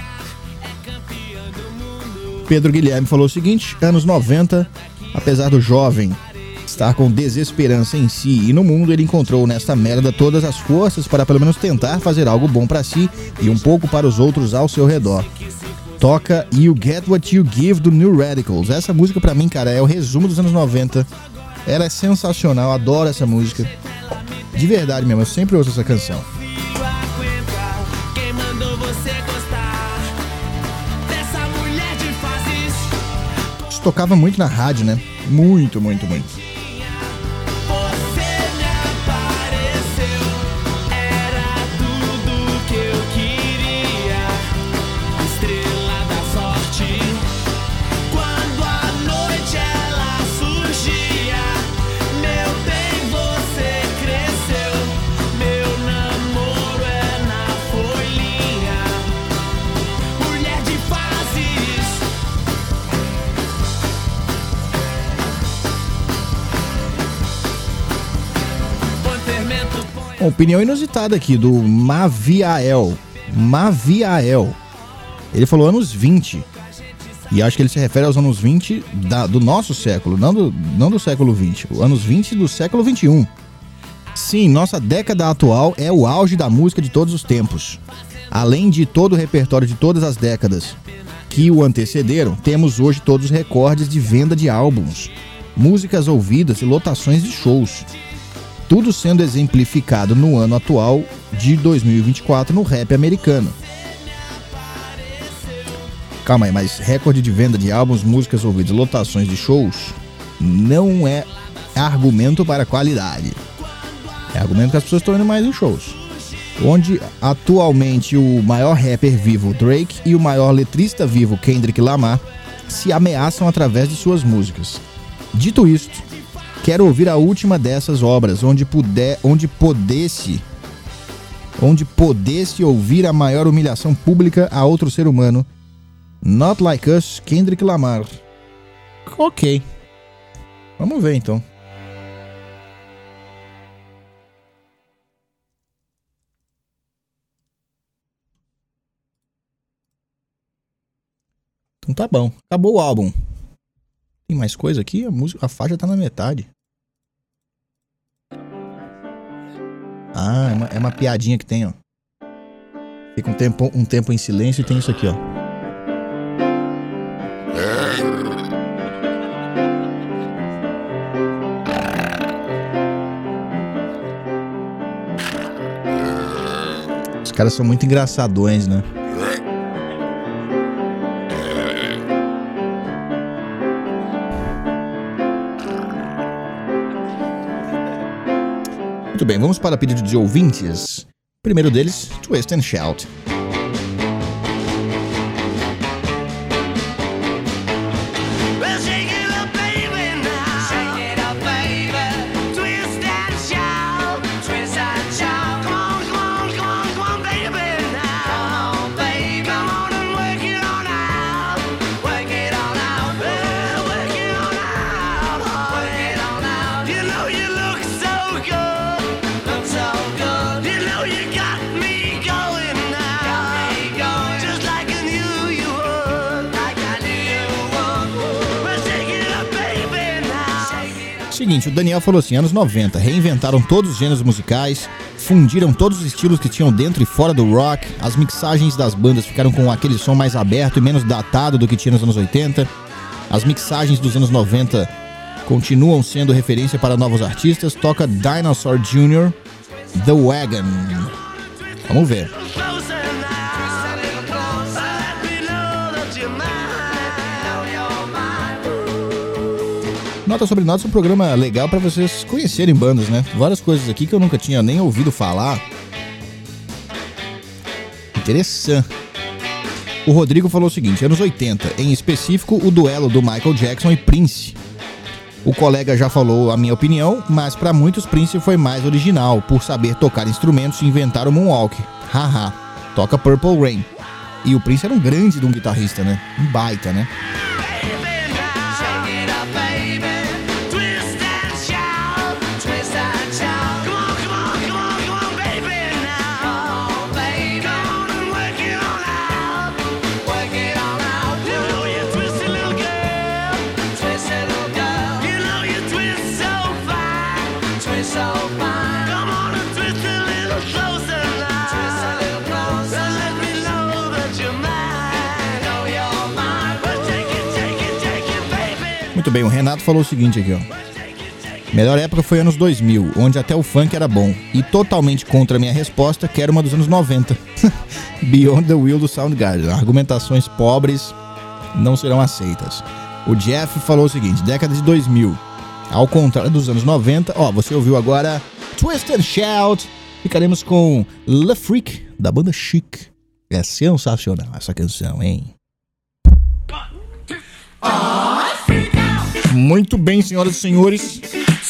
Pedro Guilherme falou o seguinte: anos noventa, apesar do jovem estar com desesperança em si e no mundo, ele encontrou nesta merda todas as forças para pelo menos tentar fazer algo bom para si e um pouco para os outros ao seu redor. Toca You Get What You Give do New Radicals. Essa música pra mim, cara, é o resumo dos anos noventa. Ela é sensacional, adoro essa música. De verdade mesmo, eu sempre ouço essa canção. Isso tocava muito na rádio, né? Muito, muito, muito. Bom, opinião inusitada aqui do Maviael. Maviael. Ele falou anos vinte. E acho que ele se refere aos anos vinte da, do nosso século, não do, não do século vinte. Anos vinte do século vinte e um. Sim, nossa década atual é o auge da música de todos os tempos. Além de todo o repertório de todas as décadas que o antecederam, temos hoje todos os recordes de venda de álbuns, músicas ouvidas e lotações de shows. Tudo sendo exemplificado no ano atual de dois mil e vinte e quatro no rap americano. Calma aí, mas recorde de venda de álbuns, músicas ouvidas, lotações de shows não é argumento para qualidade. É argumento que as pessoas estão indo mais em shows. Onde atualmente o maior rapper vivo, Drake, e o maior letrista vivo, Kendrick Lamar, se ameaçam através de suas músicas. Dito isto, quero ouvir a última dessas obras, onde puder, onde pudesse, onde pudesse ouvir a maior humilhação pública a outro ser humano. Not Like Us, Kendrick Lamar. Ok. Vamos ver então. Então tá bom. Acabou o álbum. Tem mais coisa aqui? A, música, a faixa tá na metade. Ah, é uma, é uma piadinha que tem, ó. Fica um tempo, um tempo em silêncio e tem isso aqui, ó. Os caras são muito engraçadões, né? Muito bem, vamos para pedido de ouvintes. Primeiro deles, Twist and Shout. Seguinte, o Daniel falou assim: anos noventa, reinventaram todos os gêneros musicais, fundiram todos os estilos que tinham dentro e fora do rock, as mixagens das bandas ficaram com aquele som mais aberto e menos datado do que tinha nos anos oitenta, as mixagens dos anos noventa continuam sendo referência para novos artistas. Toca Dinosaur Júnior, The Wagon. Vamos ver. Nota sobre Notas é um programa legal para vocês conhecerem bandas, né? Várias coisas aqui que eu nunca tinha nem ouvido falar. Interessante. O Rodrigo falou o seguinte: anos oitenta, em específico o duelo do Michael Jackson e Prince. O colega já falou a minha opinião, mas para muitos Prince foi mais original, por saber tocar instrumentos e inventar o moonwalk. Haha, toca Purple Rain. E o Prince era um grande de um guitarrista, né? Um baita, né? Muito bem, o Renato falou o seguinte aqui, ó. Melhor época foi anos dois mil, onde até o funk era bom. E totalmente contra a minha resposta, quero uma dos anos noventa. Beyond the Wheel do Soundgarden. Argumentações pobres não serão aceitas. O Jeff falou o seguinte: década de dois mil. Ao contrário dos anos noventa, ó, você ouviu agora Twist and Shout. Ficaremos com Le Freak, da banda Chic. É sensacional essa canção, hein? Muito bem, senhoras e senhores.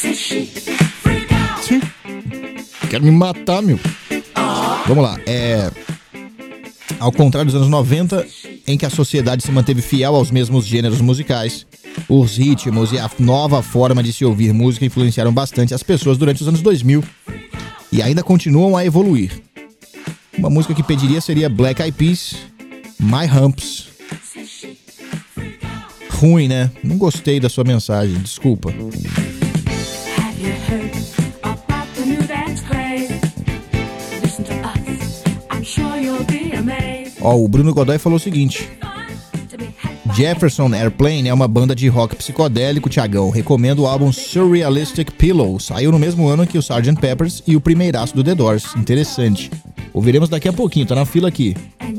Sim. Quero me matar, meu. Vamos lá, é... Ao contrário dos anos noventa, em que a sociedade se manteve fiel aos mesmos gêneros musicais, os ritmos e a nova forma de se ouvir música influenciaram bastante as pessoas durante os anos dois mil e ainda continuam a evoluir. Uma música que pediria seria Black Eyed Peas, My Humps. Ruim, né? Não gostei da sua mensagem, desculpa. Ó, o Bruno Godoy falou o seguinte: Jefferson Airplane é uma banda de rock psicodélico, Thiagão. Recomendo o álbum Surrealistic Pillow. Saiu no mesmo ano que o sergeant Pepper's e o primeiraço do The Doors. Interessante. Ouviremos daqui a pouquinho, tá na fila aqui.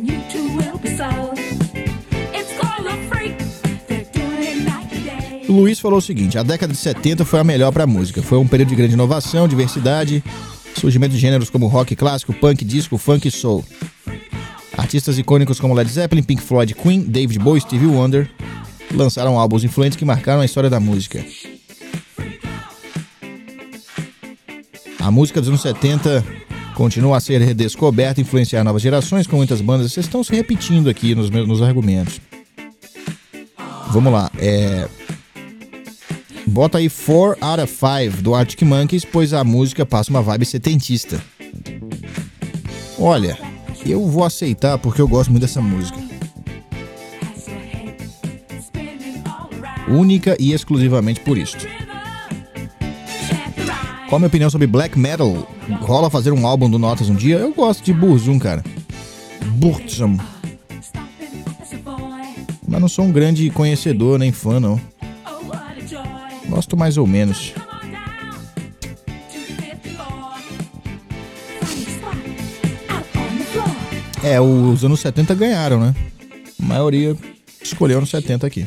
O Luiz falou o seguinte: a década de setenta foi a melhor pra música. Foi um período de grande inovação, diversidade, surgimento de gêneros como rock clássico, punk, disco, funk e soul. Artistas icônicos como Led Zeppelin, Pink Floyd, Queen, David Bowie e Stevie Wonder lançaram álbuns influentes que marcaram a história da música. A música dos anos setenta continua a ser redescoberta e influenciar novas gerações com muitas bandas. Vocês estão se repetindo aqui nos, meus, nos argumentos. Vamos lá, é... Bota aí four out of five do Arctic Monkeys, pois a música passa uma vibe setentista. Olha, eu vou aceitar porque eu gosto muito dessa música. Única e exclusivamente por isso. Qual a minha opinião sobre black metal? Rola fazer um álbum do Notas um dia? Eu gosto de Burzum, cara. Burzum. Mas não sou um grande conhecedor nem fã, não. Gosto mais ou menos. É, os anos setenta ganharam, né? A maioria escolheu anos setenta aqui.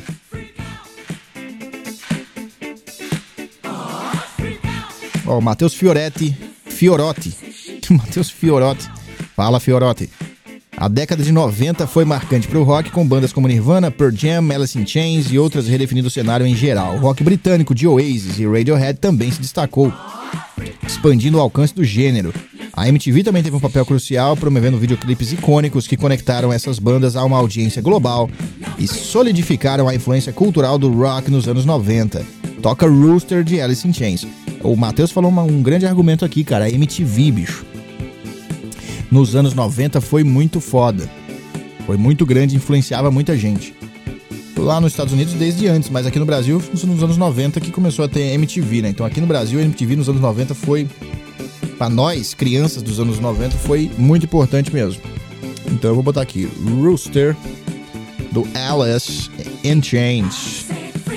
Ó, o Matheus Fioretti. Fiorotti. Matheus Fiorotti. Fala, Fiorotti. A década de noventa foi marcante para o rock, com bandas como Nirvana, Pearl Jam, Alice in Chains e outras redefinindo o cenário em geral. O rock britânico de Oasis e Radiohead também se destacou, expandindo o alcance do gênero. A M T V também teve um papel crucial, promovendo videoclipes icônicos que conectaram essas bandas a uma audiência global e solidificaram a influência cultural do rock nos anos noventa. Toca Rooster de Alice in Chains. O Matheus falou uma, um grande argumento aqui, cara, a M T V, bicho. Nos anos noventa foi muito foda. Foi muito grande, influenciava muita gente. Lá nos Estados Unidos desde antes, mas aqui no Brasil, nos anos noventa que começou a ter M T V, né? Então aqui no Brasil, a M T V nos anos noventa foi, pra nós, crianças dos anos noventa, foi muito importante mesmo. Então eu vou botar aqui, Rooster, do Alice in Chains.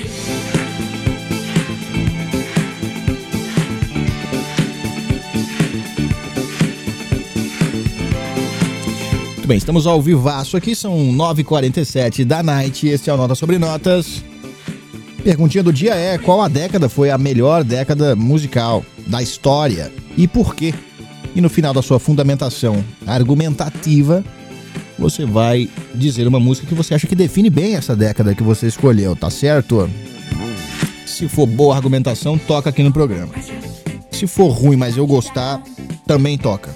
Bem, estamos ao vivaço aqui, são nove e quarenta e sete da night, este é o Nota Sobre Notas. Perguntinha do dia é: qual a década foi a melhor década musical da história e por quê? E no final da sua fundamentação argumentativa, você vai dizer uma música que você acha que define bem essa década que você escolheu, tá certo? Se for boa argumentação, toca aqui no programa. Se for ruim, mas eu gostar, também toca.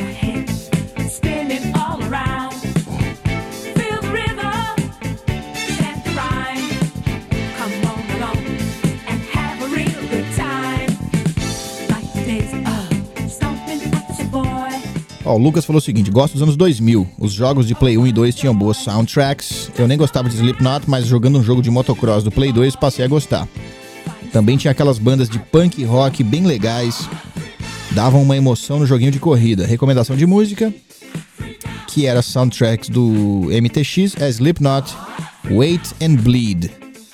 Ó, o Lucas falou o seguinte: gosto dos anos dois mil. Os jogos de Play um e dois tinham boas soundtracks. Eu nem gostava de Slipknot, mas jogando um jogo de motocross do Play dois passei a gostar. Também tinha aquelas bandas de punk e rock bem legais. Davam uma emoção no joguinho de corrida. Recomendação de música, que era soundtracks do M T X, é Slipknot, Wait and Bleed.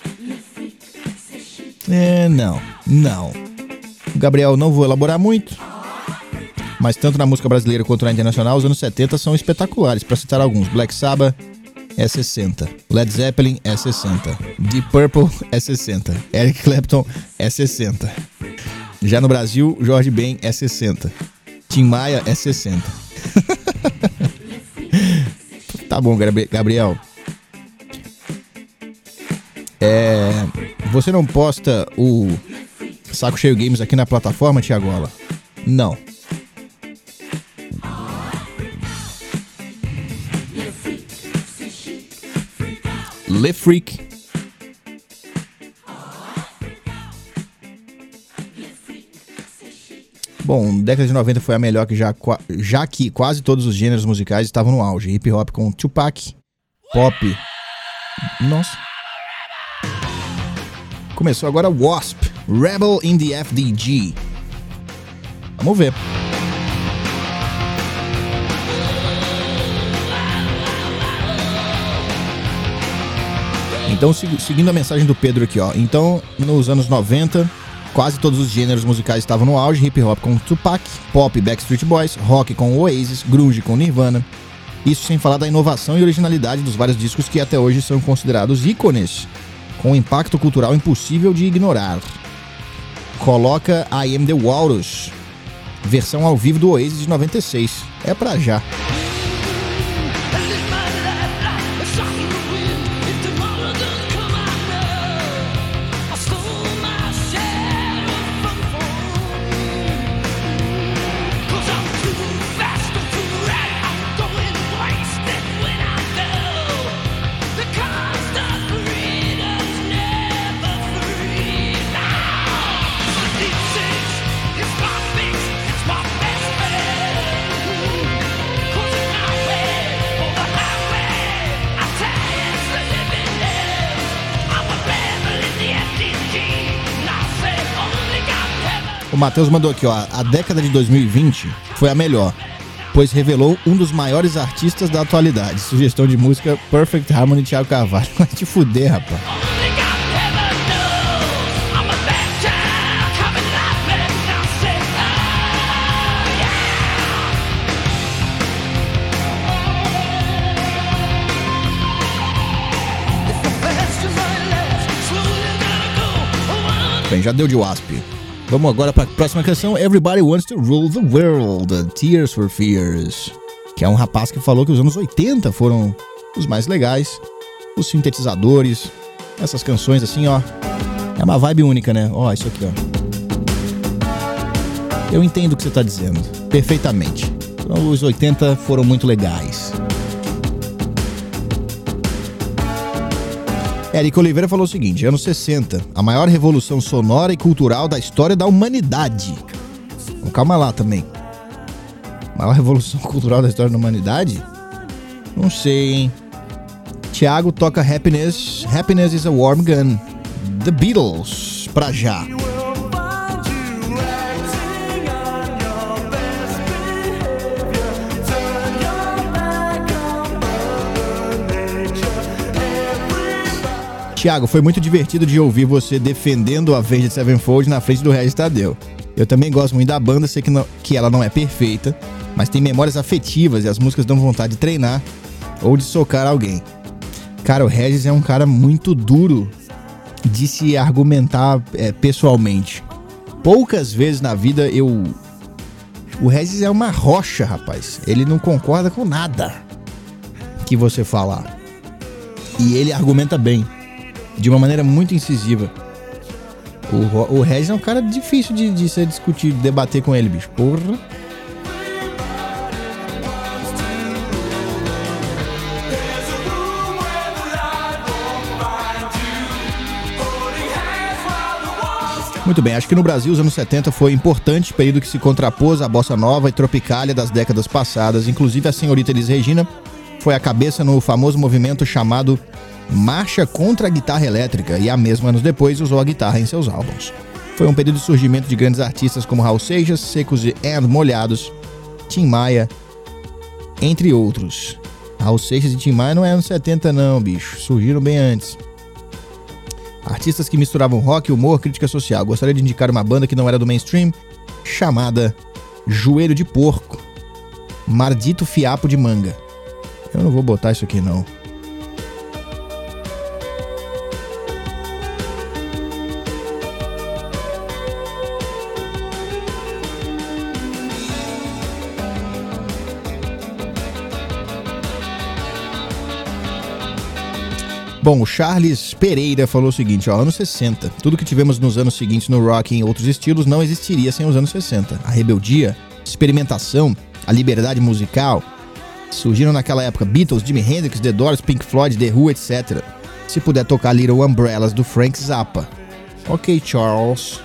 É, não, não. Gabriel, não vou elaborar muito, mas tanto na música brasileira quanto na internacional, os anos setenta são espetaculares. Para citar alguns: Black Sabbath é sessenta, Led Zeppelin é sessenta, Deep Purple é sessenta, Eric Clapton é sessenta. Já no Brasil, Jorge Ben é sessenta, Tim Maia é sessenta. Tá bom, Gabriel. É, você não posta o Saco Cheio Games aqui na plataforma, Thiagola? Não. Le Freak. Bom, década de noventa foi a melhor, que já, já que quase todos os gêneros musicais estavam no auge. Hip hop com Tupac, pop. Nossa. Começou agora W A S P, Rebel in the F D G. Vamos ver. Então, seguindo a mensagem do Pedro aqui, ó. Então, nos anos noventa, quase todos os gêneros musicais estavam no auge. Hip hop com Tupac, pop Backstreet Boys, rock com Oasis, grunge com Nirvana. Isso sem falar da inovação e originalidade dos vários discos que até hoje são considerados ícones, com um impacto cultural impossível de ignorar. Coloca I Am The Walrus, versão ao vivo do Oasis de noventa e seis. É pra já. O Matheus mandou aqui, ó. A década de dois mil e vinte foi a melhor, pois revelou um dos maiores artistas da atualidade. Sugestão de música: Perfect Harmony, Thiago Carvalho. Vai te fuder, rapaz. Bem, já deu de W A S P. Vamos agora para a próxima canção, Everybody Wants to Rule the World, Tears for Fears, que é um rapaz que falou que os anos oitenta foram os mais legais, os sintetizadores, essas canções assim, ó, é uma vibe única, né? Ó, isso aqui, ó. Eu entendo o que você tá dizendo, perfeitamente. Então, os oitenta foram muito legais. Eric Oliveira falou o seguinte: anos sessenta, a maior revolução sonora e cultural da história da humanidade. Então, calma lá também. Maior revolução cultural da história da humanidade? Não sei, hein? Thiago toca Happiness. Happiness is a Warm Gun. The Beatles, pra já. Thiago, foi muito divertido de ouvir você defendendo a Avenged Sevenfold na frente do Regis Tadeu. Eu também gosto muito da banda, sei que, não, que ela não é perfeita, mas tem memórias afetivas e as músicas dão vontade de treinar ou de socar alguém. Cara, o Regis é um cara muito duro de se argumentar é, pessoalmente. Poucas vezes na vida eu... O Regis é uma rocha, rapaz. Ele não concorda com nada. que você falar. E ele argumenta bem, de uma maneira muito incisiva. O, o Regis é um cara difícil de, de ser discutir, debater com ele, bicho. Porra. Muito bem, acho que no Brasil os anos setenta foi importante, período que se contrapôs à bossa nova e tropicália das décadas passadas. Inclusive a senhorita Elis Regina foi a cabeça no famoso movimento chamado Marcha contra a Guitarra Elétrica e há mesmo anos depois usou a guitarra em seus álbuns. Foi um período de surgimento de grandes artistas como Raul Seixas, Secos e Molhados, Tim Maia, entre outros. Raul Seixas e Tim Maia não é anos setenta não, bicho, surgiram bem antes. Artistas que misturavam rock, humor, crítica social. Gostaria de indicar uma banda que não era do mainstream, chamada Joelho de Porco, Mardito Fiapo de Manga. Eu não vou botar isso aqui não. Bom, o Charles Pereira falou o seguinte, ó, anos sessenta. Tudo que tivemos nos anos seguintes no rock e em outros estilos não existiria sem os anos sessenta. A rebeldia, experimentação, a liberdade musical surgiram naquela época. Beatles, Jimi Hendrix, The Doors, Pink Floyd, The Who, etcétera. Se puder tocar Little Umbrellas do Frank Zappa. Ok, Charles.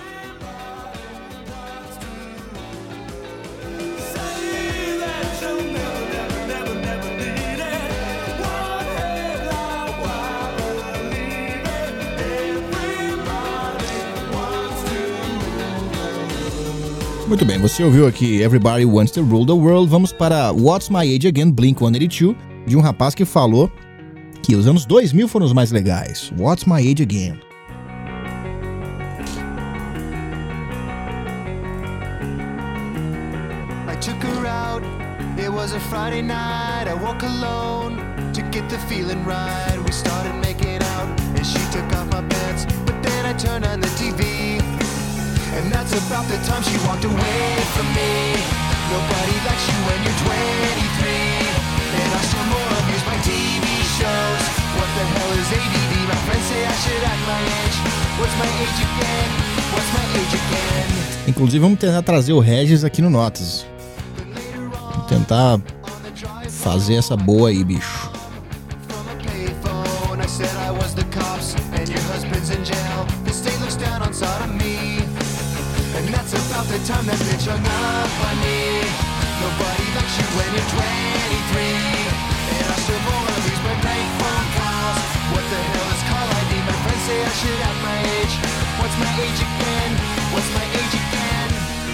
Muito bem, você ouviu aqui Everybody Wants to Rule the World. Vamos para What's My Age Again, Blink one eighty-two, de um rapaz que falou que os anos dois mil foram os mais legais. What's My Age Again? I took her out, it was a Friday night. I woke alone to get the feeling right. We started making out and she took off my pants, but then I turned on the T V. And that's about the time she walked away from me. Nobody likes you when you're twenty-three. And I still more abuse my T V shows. What the hell is A D D? My friends say I should act my age. What's my age again? What's my age again? Inclusive vamos tentar trazer o Regis aqui no Notas. Vamos tentar fazer essa boa aí, bicho. From a payphone, I said I was the cops and your husband's in jail. The state looks down on sodomy. And that's about the time that bitch hung up on me. Nobody likes you when you're twenty-three. And I still more abuse my prank phone calls. What the hell is call I D? My friends say I should have my age. What's my age again? What's my age again?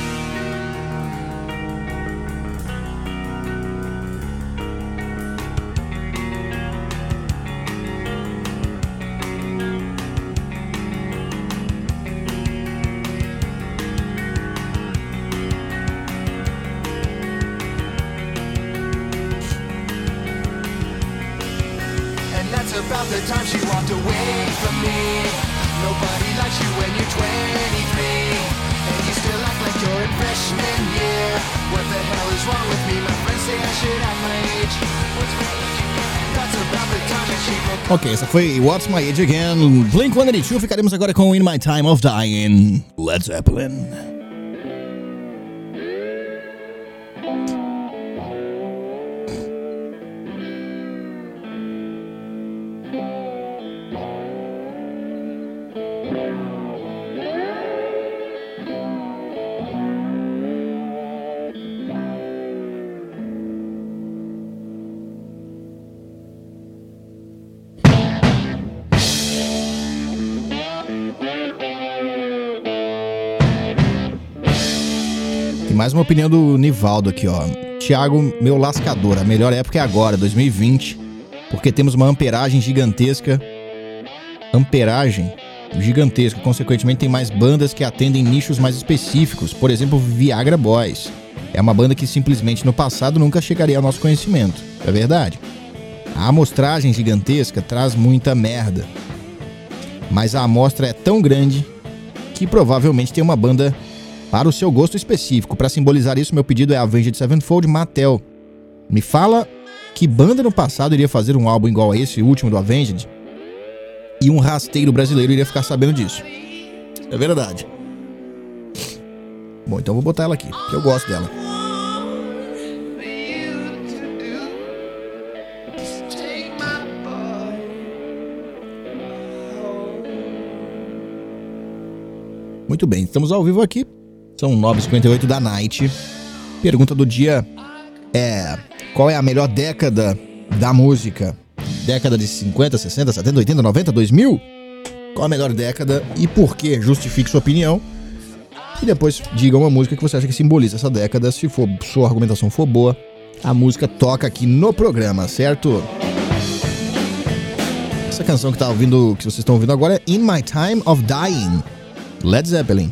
About the time she walked away from me. Nobody likes you when you're twenty-three. And you still act like you're in freshman year. What the hell is wrong with me? My friends say I should act my age. What's my age again? That's about the time that she broke. Ok, essa foi What's My Age Again, Blink one eighty-two. Ficaremos agora com In My Time of Dying, Led Zeppelin. Mais uma opinião do Nivaldo aqui, ó. Thiago, meu lascador, a melhor época é agora, dois mil e vinte, porque temos uma amperagem gigantesca. Amperagem gigantesca, consequentemente tem mais bandas que atendem nichos mais específicos, por exemplo, Viagra Boys. É uma banda que simplesmente no passado nunca chegaria ao nosso conhecimento, é verdade. A amostragem gigantesca traz muita merda, mas a amostra é tão grande que provavelmente tem uma banda para o seu gosto específico. Para simbolizar isso, meu pedido é Avenged Sevenfold, Mattel. Me fala Que banda no passado iria fazer um álbum igual a esse, o último do Avenged? E um rasteiro brasileiro iria ficar sabendo disso. É verdade. Bom, então vou botar ela aqui, que eu gosto dela. Muito bem, estamos ao vivo aqui. São nove e cinquenta e oito da night. Pergunta do dia é: qual é a melhor década da música? Década de cinquenta, sessenta, setenta, oitenta, noventa, dois mil? Qual a melhor década e por quê? Justifique sua opinião. E depois diga uma música que você acha que simboliza essa década. Se for, sua argumentação for boa, a música toca aqui no programa, certo? Essa canção que, tá ouvindo, que vocês estão ouvindo agora é In My Time of Dying, Led Zeppelin.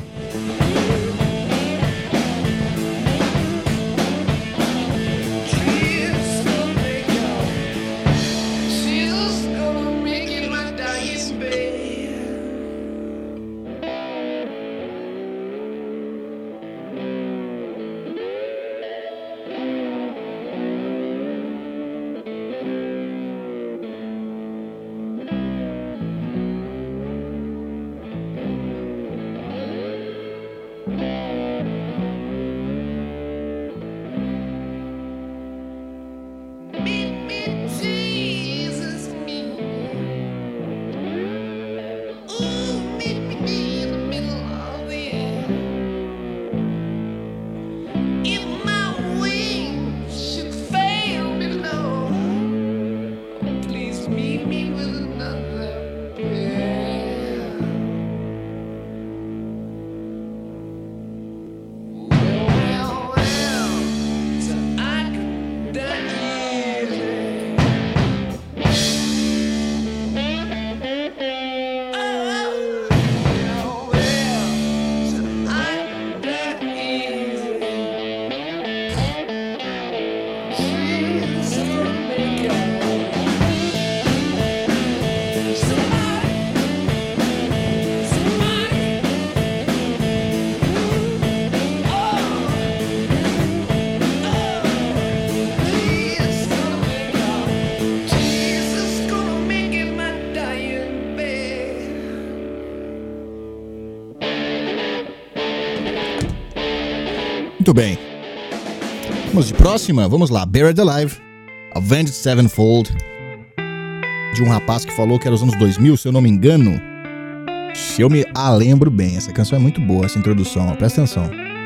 Muito bem. Vamos de próxima? Vamos lá. Buried Alive, Avenged Sevenfold. De um rapaz que falou que era os anos dois mil, se eu não me engano. Se eu me ah, lembro bem. Essa canção é muito boa, essa introdução. Ó, presta atenção.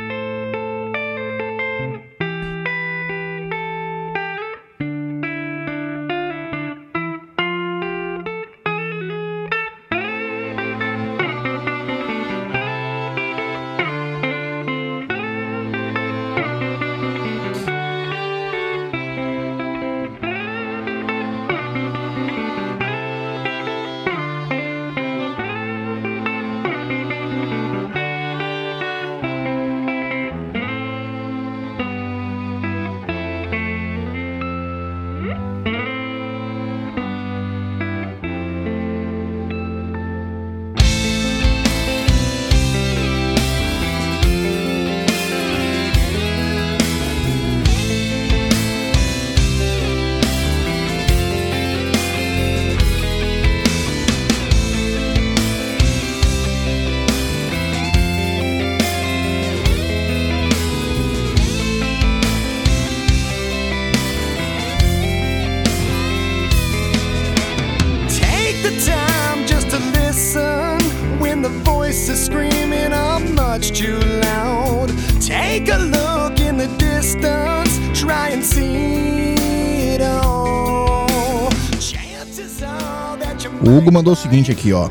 O Hugo mandou o seguinte aqui, ó.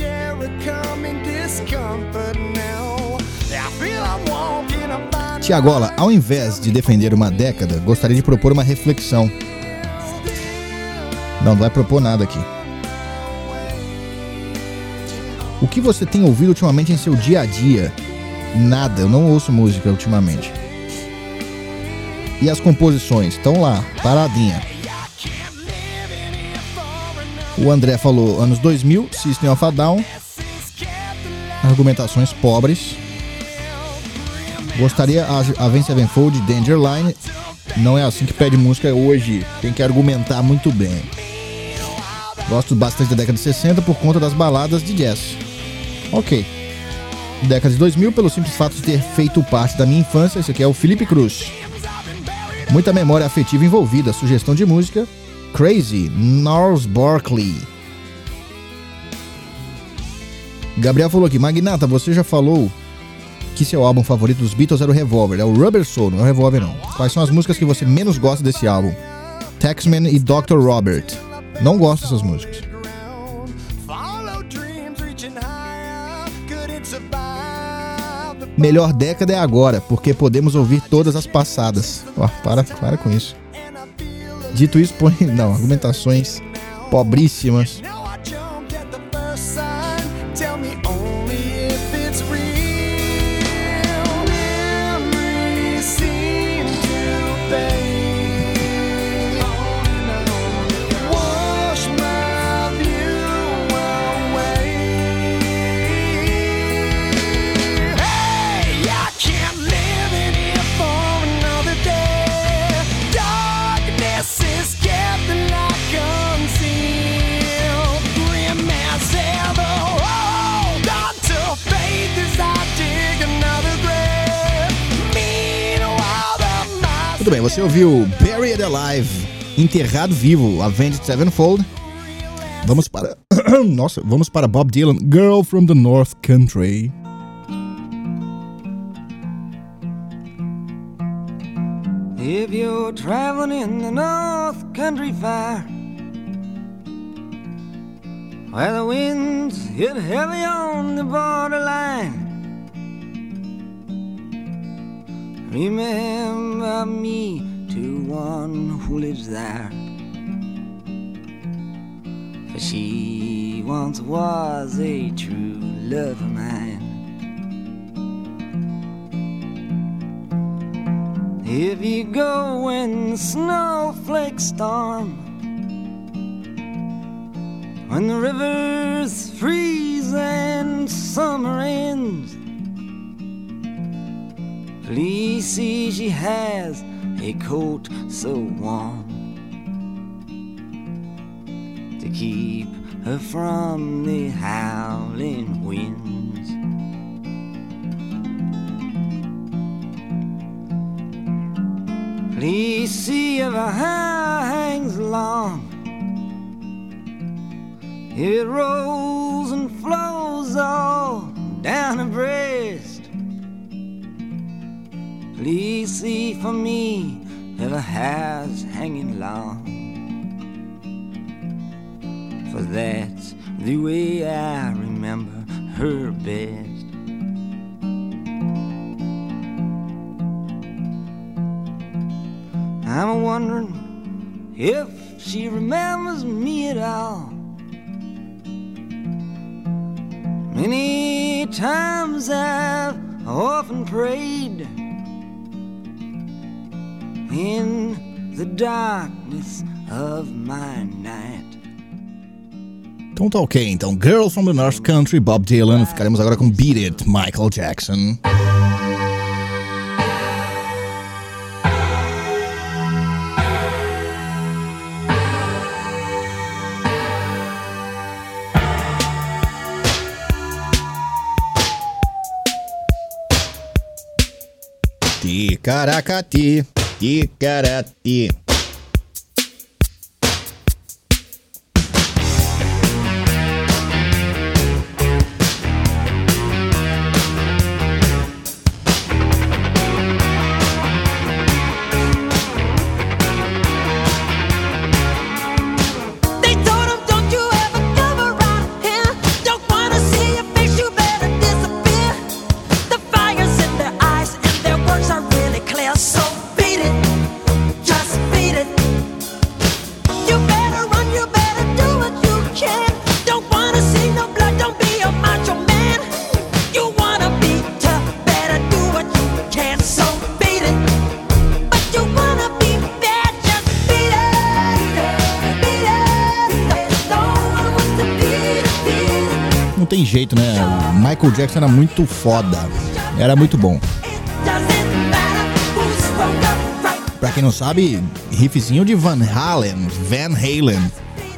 Tiagola, ao invés de defender uma década, gostaria de propor uma reflexão. Não, não vai propor nada aqui. O que você tem ouvido ultimamente em seu dia a dia? Nada, eu não ouço música ultimamente. E as composições? Estão lá, paradinha. O André falou anos dois mil, System of a Down. Argumentações pobres. Gostaria a Avenged Sevenfold, Danger Line. Não é assim que pede música hoje. Tem que argumentar muito bem. Gosto bastante da década de sessenta por conta das baladas de jazz. Ok. Década de dois mil, pelo simples fato de ter feito parte da minha infância. Esse aqui é o Felipe Cruz. Muita memória afetiva envolvida. Sugestão de música: Crazy, Gnarls Barkley. Gabriel falou aqui: Magnata, você já falou que seu álbum favorito dos Beatles era o Revolver. É o Rubber Soul, não é o Revolver não. Quais são as músicas que você menos gosta desse álbum? Taxman e doutor Robert. Não gosto dessas músicas. Melhor década é agora, porque podemos ouvir todas as passadas. Ó, para, para com isso. Dito isso, põe... Não, argumentações pobríssimas. Muito bem, você ouviu Buried Alive, Enterrado Vivo, Avenged Sevenfold. Vamos para... Nossa, vamos para Bob Dylan, Girl from the North Country. If you're traveling in the North Country Fire, where the winds hit heavy on the borderline, remember me to one who lives there, for she once was a true love of mine. If you go when the snowflakes storm, when the rivers freeze and summer ends, please see she has a coat so warm to keep her from the howling winds. Please see if her hair hangs long, it rolls and flows all down her breast. Please see for me if her hair's hanging long, for that's the way I remember her best. I'm wondering if she remembers me at all. Many times I've often prayed in the darkness of my night. Então tá ok, então Girl from the North Country, Bob Dylan. Ficaremos agora com Beat It, Michael Jackson. Ticaracati, ticarati. Tem jeito, né? O Michael Jackson era muito foda. Era muito bom. Pra quem não sabe, riffzinho de Van Halen, Van Halen.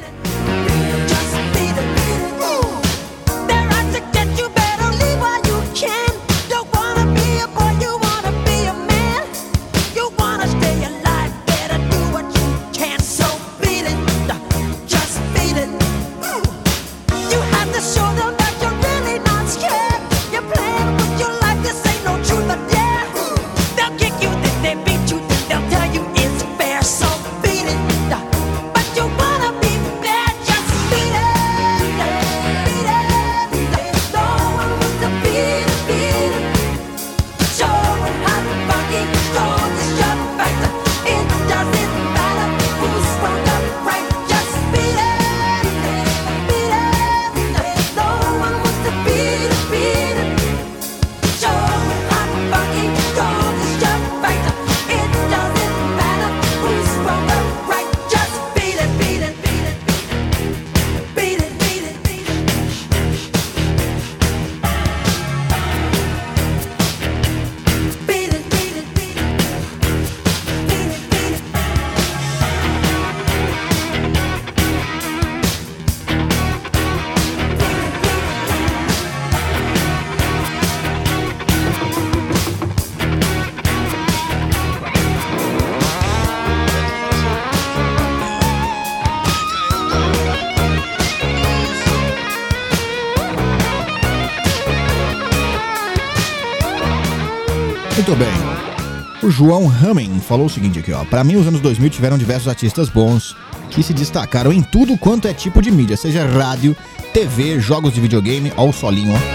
Muito bem. O João Hamming falou o seguinte aqui, ó. Pra mim, os anos dois mil tiveram diversos artistas bons que se destacaram em tudo quanto é tipo de mídia, seja rádio, T V, jogos de videogame, ó o solinho, ó.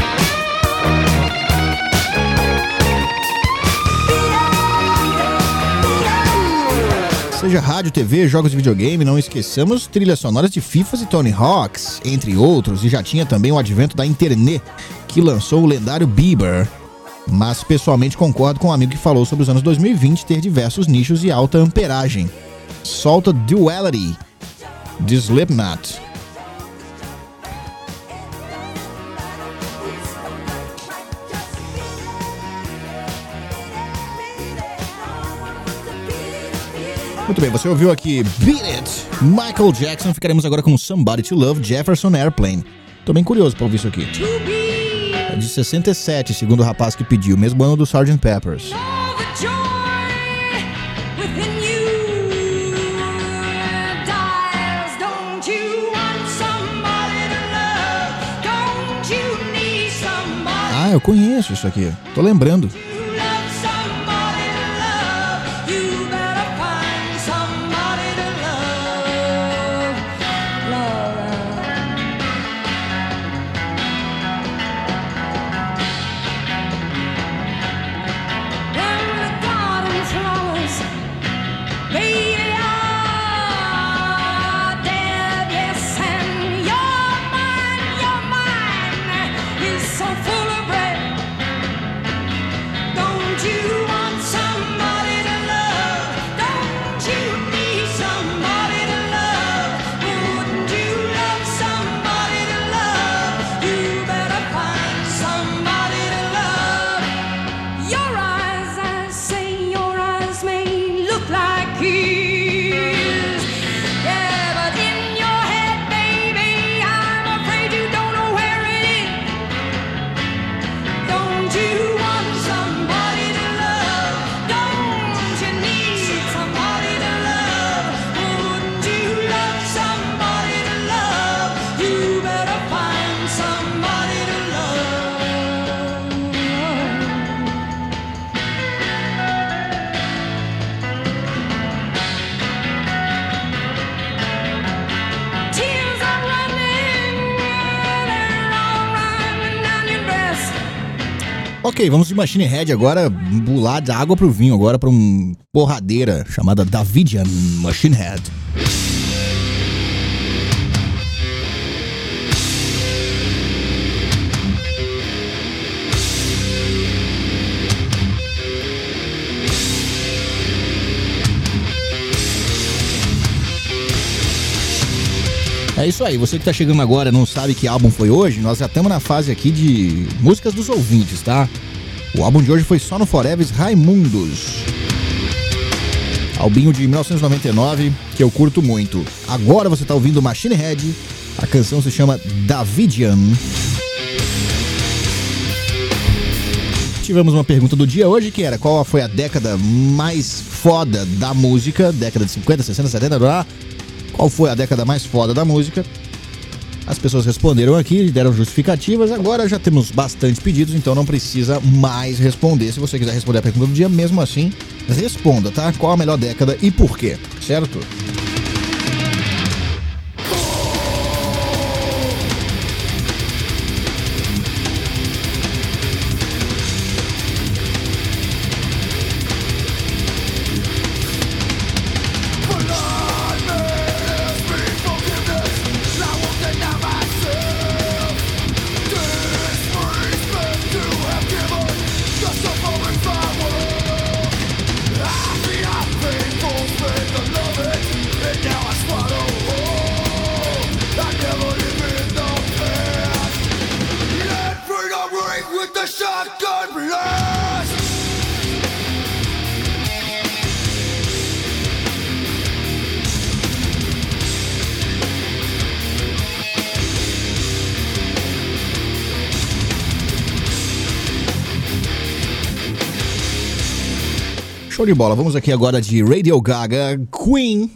Seja rádio, T V, jogos de videogame, não esqueçamos trilhas sonoras de Fifas e Tony Hawks, entre outros, e já tinha também o advento da internet, que lançou o lendário Bieber. Mas pessoalmente concordo com um amigo que falou sobre os anos dois mil e vinte ter diversos nichos e alta amperagem. Solta Duality, de Slipknot. Muito bem, você ouviu aqui Beat It, Michael Jackson. Ficaremos agora com Somebody to Love, Jefferson Airplane. Tô bem curioso pra ouvir isso aqui. É de sessenta e sete, segundo o rapaz que pediu, mesmo ano do sergeant Pepper's. Ah, eu conheço isso aqui, tô lembrando. Ok, vamos de Machine Head agora, pular da água pro vinho agora pra uma porradeira chamada Davidian Machine Head. É isso aí, você que tá chegando agora não sabe que álbum foi hoje, nós já estamos na fase aqui de músicas dos ouvintes, tá? O álbum de hoje foi só no Forever's Raimundos. Albinho de mil novecentos e noventa e nove, que eu curto muito. Agora você tá ouvindo Machine Head, a canção se chama Davidian. Tivemos uma pergunta do dia hoje que era: qual foi a década mais foda da música? Década de cinquenta, sessenta, setenta, blá. Qual foi a década mais foda da música? As pessoas responderam aqui, deram justificativas. Agora já temos bastante pedidos, então não precisa mais responder. Se você quiser responder a pergunta do dia, mesmo assim, responda, tá? Qual a melhor década e por quê, certo? Show de bola, vamos aqui agora de Radio Gaga, Queen.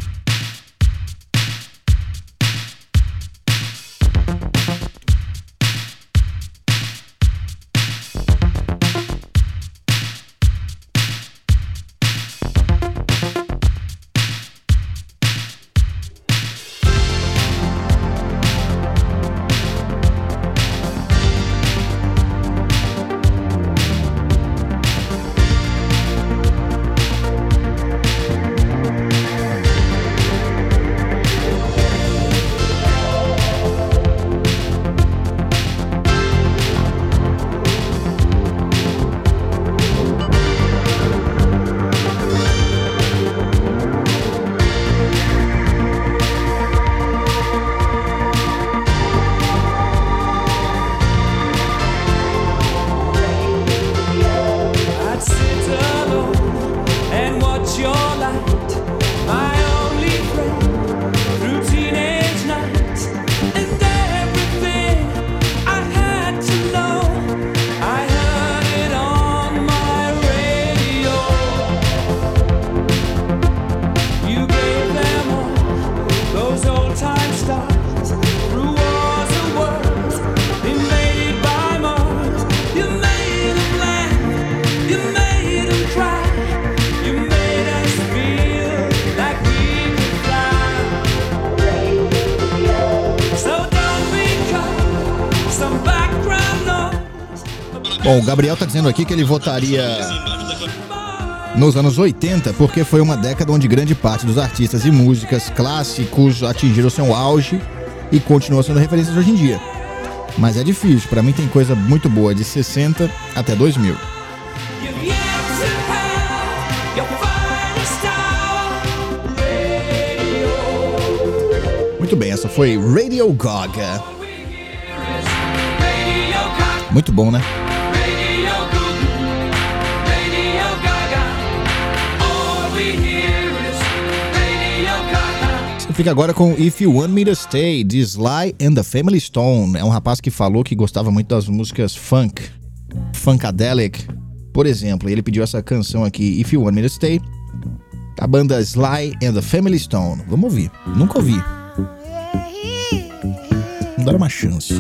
Bom, o Gabriel tá dizendo aqui que ele votaria nos anos oitenta porque foi uma década onde grande parte dos artistas e músicas clássicos atingiram seu auge e continuam sendo referências hoje em dia. Mas é difícil, pra mim tem coisa muito boa de sessenta até dois mil. Muito bem, essa foi Radio Gaga. Muito bom, né? Fica agora com If You Want Me To Stay, de Sly and the Family Stone. É um rapaz que falou que gostava muito das músicas funk, funkadelic, por exemplo. E ele pediu essa canção aqui, If You Want Me To Stay, da banda Sly and the Family Stone. Vamos ouvir. Nunca ouvi. Vamos dar uma chance.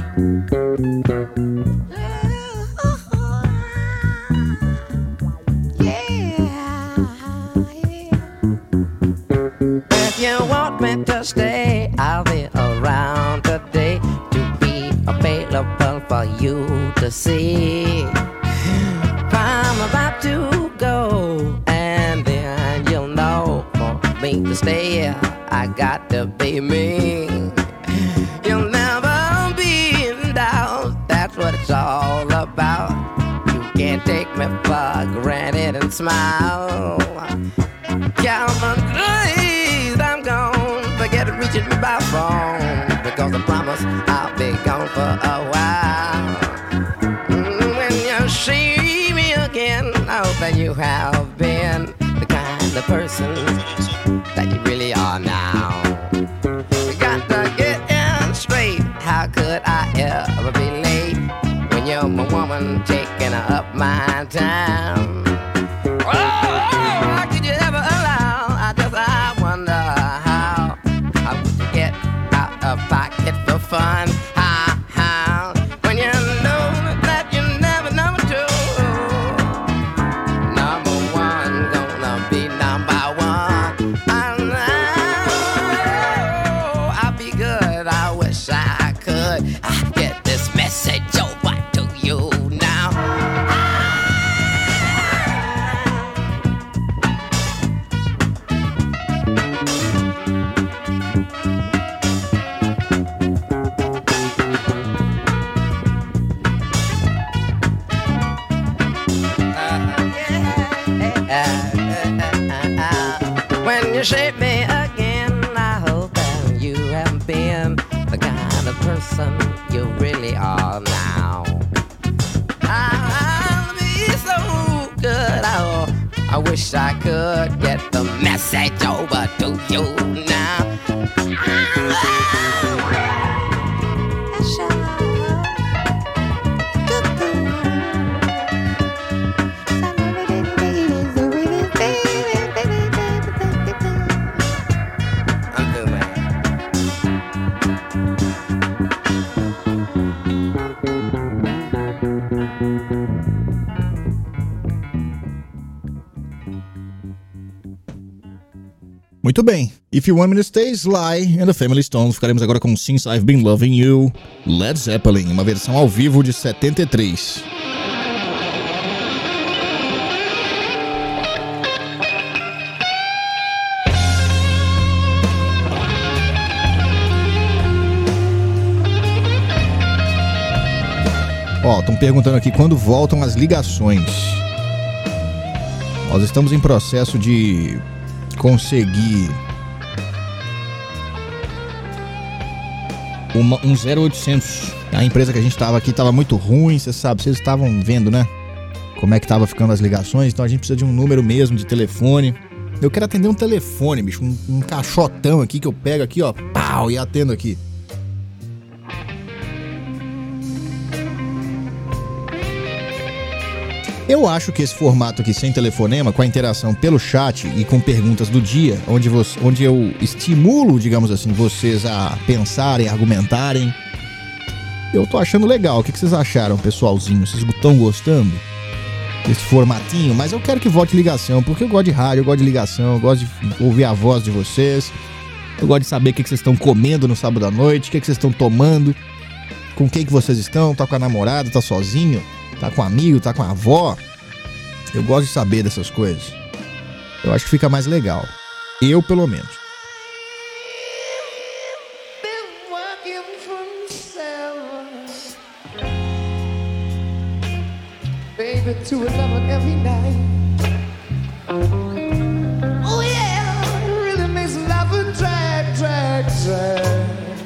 If you want me to stay, I'll be around today to be available for you to see. I'm about to go, and then you'll know for me to stay, I got to be me. You'll never be in doubt, that's what it's all about. You can't take me for granted and smile. Calvin, please, I'm gone. Forget reaching me by phone, because I promise I'll be gone for a while. Mm, when you see me again, I hope that you have been the kind of person person that you really are now. You got to get in straight. How could I ever be late when you're my woman taking up my time? Oh, how could you ever allow? I just I wonder how. How would you get out of pocket for fun? How, how? When you know that you never number two. Number one gonna be number one. I know I'll be good. I wish I could I get this message over to you now. When you shape me again, I hope that you haven't been the kind of person you really are now. I'll be so good. Oh, I wish I could get the message over to you now. I'm through, man. Muito bem. If You Want Me to Stay, Sly and the Family Stone. Ficaremos agora com Since I've Been Loving You, Led Zeppelin, uma versão ao vivo de setenta e três. Ó, estão perguntando aqui quando voltam as ligações. Nós estamos em processo de conseguir uma, um zero oitocentos. A empresa que a gente estava aqui estava muito ruim, você sabe, vocês estavam vendo, né? Como é que estava ficando as ligações, então a gente precisa de um número mesmo de telefone. Eu quero atender um telefone, bicho, um, um caixotão aqui que eu pego aqui, ó, pau, e atendo aqui. Eu acho que esse formato aqui sem telefonema, com a interação pelo chat e com perguntas do dia, onde, você, onde eu estimulo, digamos assim, vocês a pensarem, argumentarem, eu tô achando legal. O que vocês acharam, pessoalzinho? Vocês estão gostando desse formatinho? Mas eu quero que volte ligação, porque eu gosto de rádio, eu gosto de ligação, eu gosto de ouvir a voz de vocês, eu gosto de saber o que vocês estão comendo no sábado à noite, o que vocês estão tomando, com quem que vocês estão, tá com a namorada, tá sozinho, tá com um amigo, tá com a avó. Eu gosto de saber dessas coisas. Eu acho que fica mais legal. Eu, pelo menos. Baby, to eleven every night. Oh yeah, it really makes love a drag, drag, drag.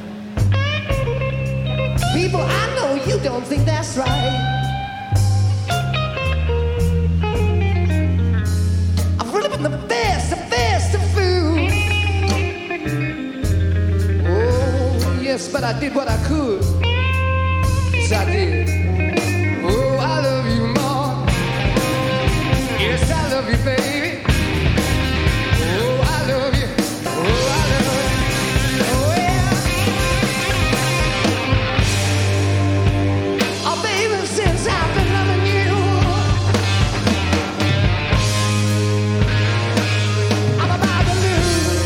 People, I know you don't think that's right. I've really been the best, the best of food. Oh yes, but I did what I could. Yes, I did. Oh, I love you more. Yes, I love you, baby. Oh, I love you. Oh, I love you. Oh, yeah. Oh, baby, since I've been loving you, I'm about to lose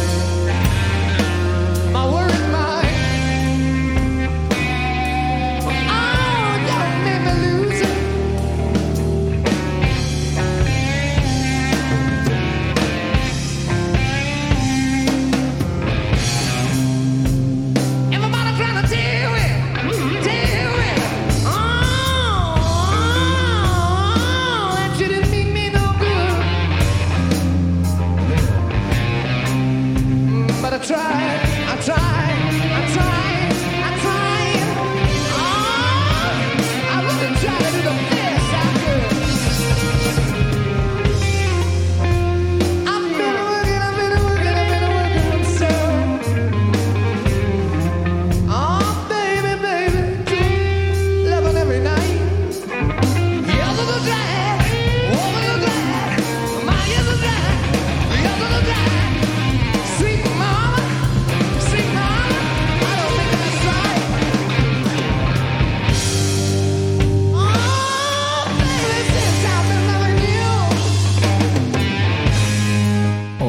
my worried mind. Oh, yeah.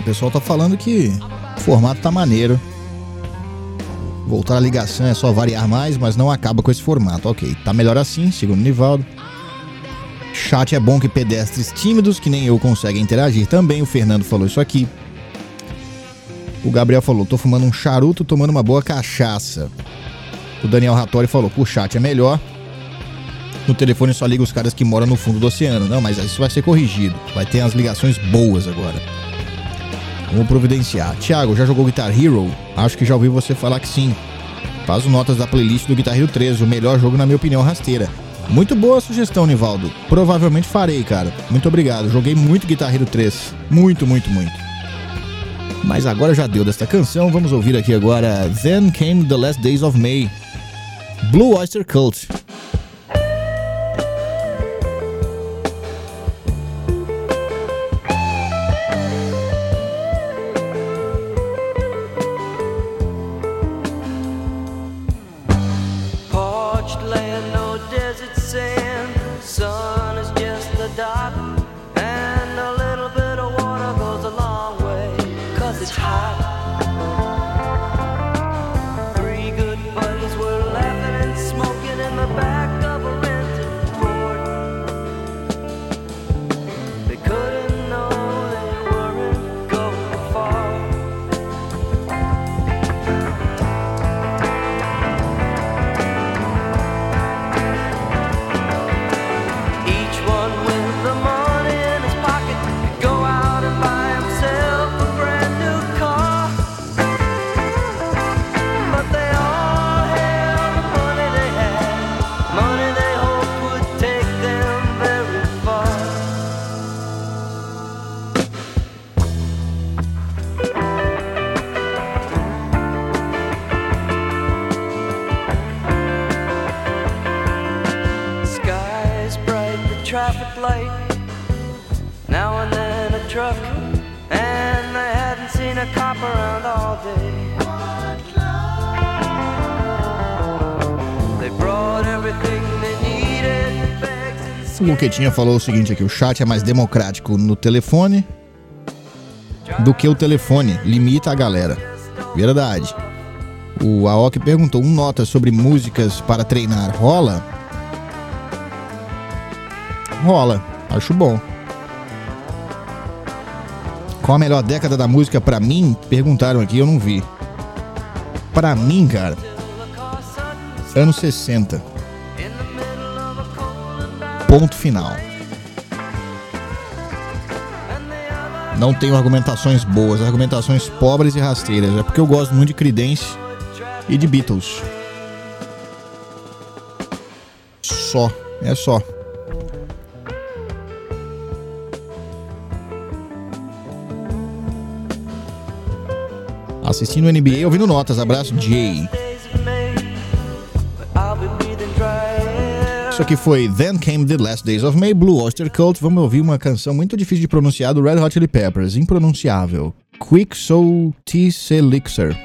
pessoal tá falando que o formato tá maneiro. Voltar a ligação é só variar mais, mas não acaba com esse formato. Ok, tá melhor assim, segundo o Nivaldo. Chat é bom que pedestres tímidos, que nem eu, conseguem interagir também. O Fernando falou isso aqui. O Gabriel falou, tô fumando um charuto, tomando uma boa cachaça. O Daniel Rattori falou, o chat é melhor. No telefone só liga os caras que moram no fundo do oceano. Não, mas isso vai ser corrigido. Vai ter as ligações boas agora. Vamos providenciar. Thiago, já jogou Guitar Hero? Acho que já ouvi você falar que sim. Faz o notas da playlist do Guitar Hero treze, o melhor jogo na minha opinião, rasteira. Muito boa a sugestão, Nivaldo. Provavelmente farei, cara. Muito obrigado. Joguei muito Guitar Hero três. Muito, muito, muito. Mas agora já deu desta canção. Vamos ouvir aqui agora Then Came the Last Days of May, Blue Oyster Cult. Parched land, no desert sand. Sun is just the dot, and a little bit of water goes a long way, 'cause it's hot. Three good buddies were laughing and smoking in the back of a rented Ford. They couldn't know they weren't going far. Each one with the money in his pocket could go out and buy himself a brand new car. But they all held the money they had, money they hoped would take them very far. Skies bright, the traffic light, now and then a truck, and they hadn't seen a cop around all day. They brought everything they needed, bags and O Luquetinha falou o seguinte aqui, o chat é mais democrático no telefone do que o telefone, limita a galera. Verdade. O Aoki perguntou, um nota sobre músicas para treinar, rola? Rola, acho bom. Qual a melhor década da música pra mim? Perguntaram aqui, eu não vi. Pra mim, cara, anos sessenta. Ponto final. Não tenho argumentações boas, argumentações pobres e rasteiras. É porque eu gosto muito de Creedence e de Beatles. Só, é só. Assistindo o N B A, ouvindo notas. Abraço, Jay. Isso aqui foi Then Came the Last Days of May, Blue Oyster Cult. Vamos ouvir uma canção muito difícil de pronunciar do Red Hot Chili Peppers, impronunciável. Quick Soul T-Selixer.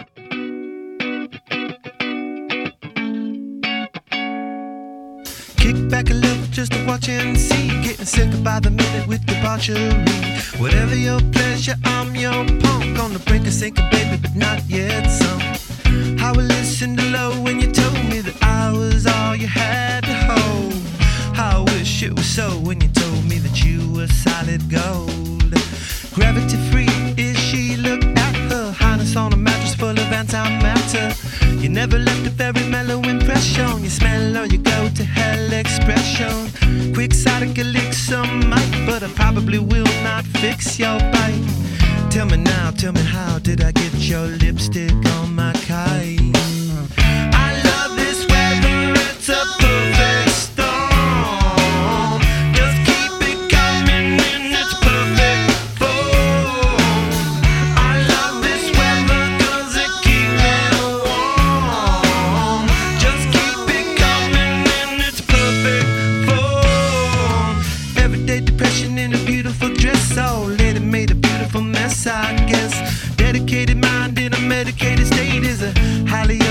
Kick back a little just to watch and see. Getting sicker by the minute with debauchery. Whatever your pleasure, I'm your punk. On the brink of sinking, baby, but not yet some. I will listen to low when you told me that I was all you had to hold. I wish it was so when you told me that you were solid gold. Gravity free is she, look at her. Highness on a mattress full of antimatter. You never left a very mellow impression. You smell or you go to hell expression. Quixotic elixir might, but I probably will not fix your bite. Tell me now, tell me how did I get your lipstick on my kite? I love this weather, it's a perfect storm. Just keep it coming in its perfect form. I love this weather 'cause it keeps me warm. Just keep it coming in its perfect form. Everyday depression in a beautiful dress, oh lady made a beautiful mess, I guess. Dedicated mind in a medicated state is a highly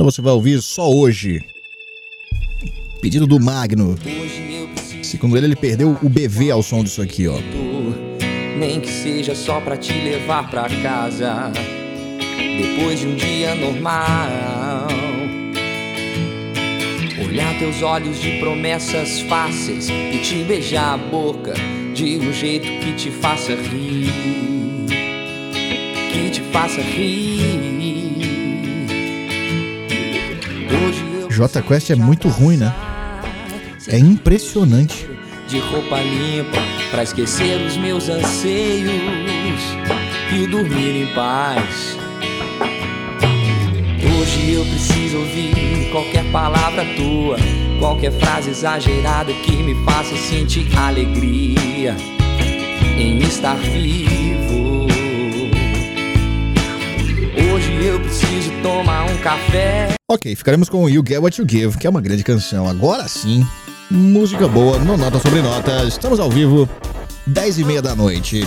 Então você vai ouvir só hoje. Pedido do Magno. Segundo ele, ele perdeu o B V ao som disso aqui, ó. Nem que seja só pra te levar pra casa depois de um dia normal. Olhar teus olhos de promessas fáceis e te beijar a boca de um jeito que te faça rir, que te faça rir. Hoje eu Jota Quest é muito ruim, né? É impressionante. de roupa limpa pra esquecer os meus anseios e dormir em paz. Hoje eu preciso ouvir qualquer palavra tua, qualquer frase exagerada que me faça sentir alegria em estar vivo. Hoje eu preciso tomar um café. Ok, ficaremos com You Get What You Give, que é uma grande canção. Agora sim, música boa, no Nota Sobre Nota. Estamos ao vivo, dez e meia da noite.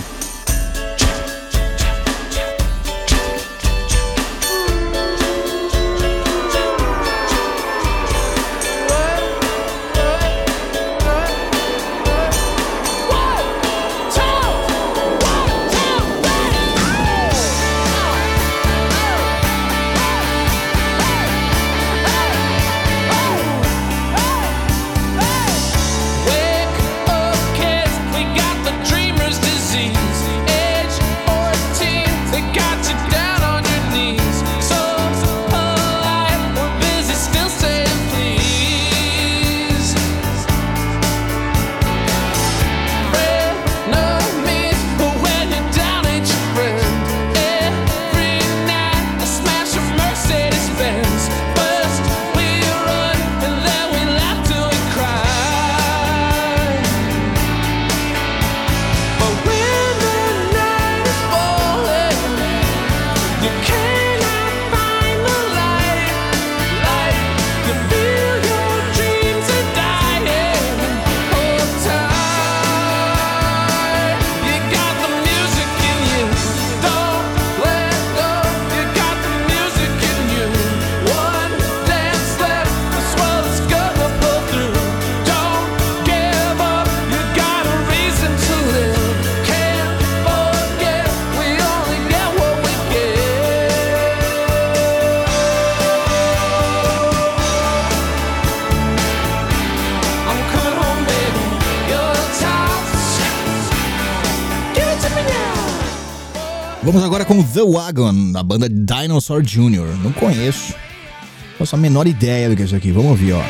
Vamos agora com The Wagon, da banda Dinosaur Júnior Não conheço. Não faço a menor ideia do que é isso aqui. Vamos ouvir, ó.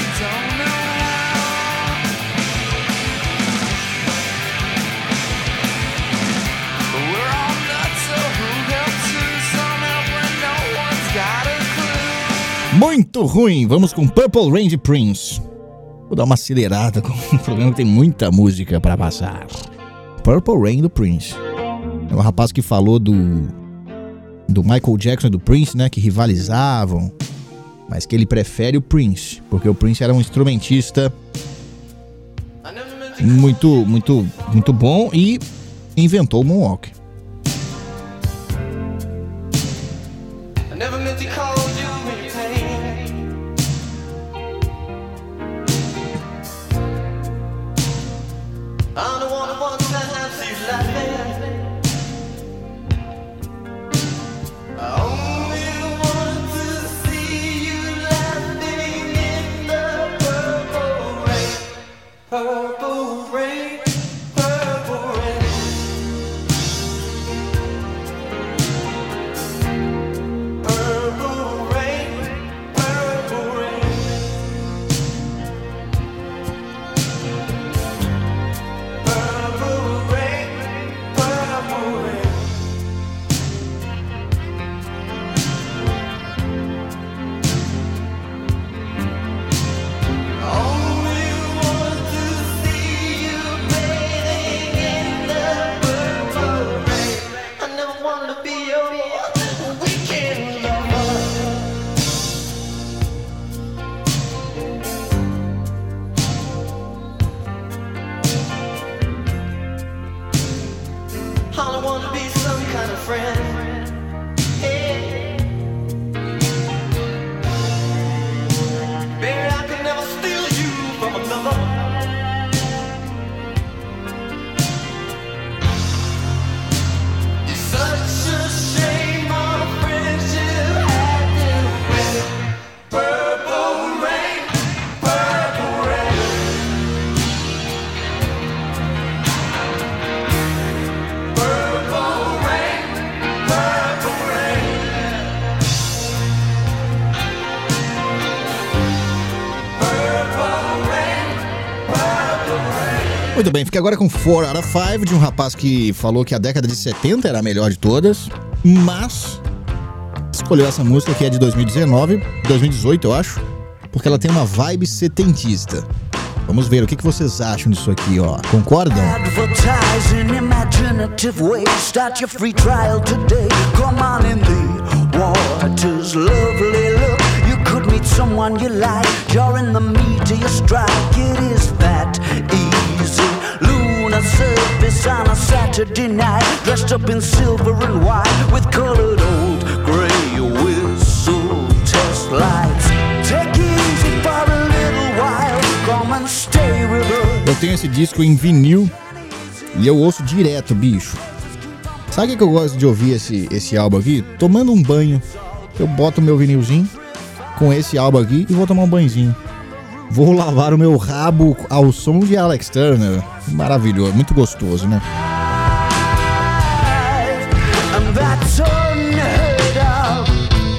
Muito ruim. Vamos com Purple Rain de Prince. Vou dar uma acelerada com um programa que tem muita música pra passar. Purple Rain do Prince. É um rapaz que falou do do Michael Jackson e do Prince, né, que rivalizavam, mas que ele prefere o Prince, porque o Prince era um instrumentista muito, muito, muito bom e inventou o moonwalk. Muito bem, fiquei agora com four out of five de um rapaz que falou que a década de setenta era a melhor de todas, mas escolheu essa música que é de dois mil e dezenove, dois mil e dezoito eu acho, porque ela tem uma vibe setentista. Vamos ver o que, que vocês acham disso aqui, ó. Concordam? Advertising imaginative ways. Start your free trial today. Come on in the water's lovely look. You could meet someone you like. You're in the meat of your strike. It is that easy. Lunar surface on a Saturday night. Dressed up in silver and white with colored old gray whistle test lights. Take it easy for a little while. Come and stay with us. Eu tenho esse disco em vinil e eu ouço direto, bicho. Sabe o que eu gosto de ouvir esse, esse álbum aqui? Tomando um banho. Eu boto o meu vinilzinho com esse álbum aqui e vou tomar um banhozinho. Vou lavar o meu rabo ao som de Alex Turner. Maravilhoso, muito gostoso, né? And that's unheard of.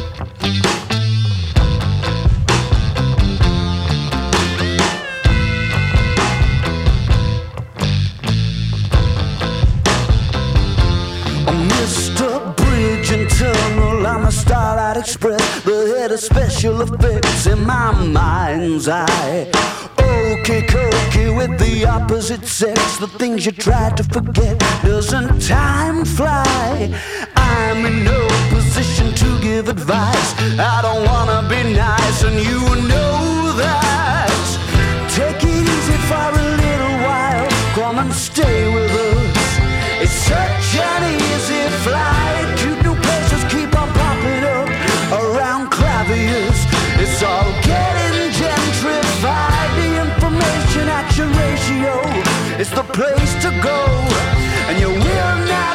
Mister Bridge and Tunnel, I'm a Starlight Express, the head of special effects in my mind's eye. Okay, cookie with the opposite sex, the things you try to forget. Doesn't time fly? I'm in no position to give advice. I don't wanna be nice, and you know that. Take it easy for a little while. Come and stay with us. It's such an easy flight. Cute new places keep on popping up around claviers. It's all getting gentrified. The information action ratio is the place to go, and you will not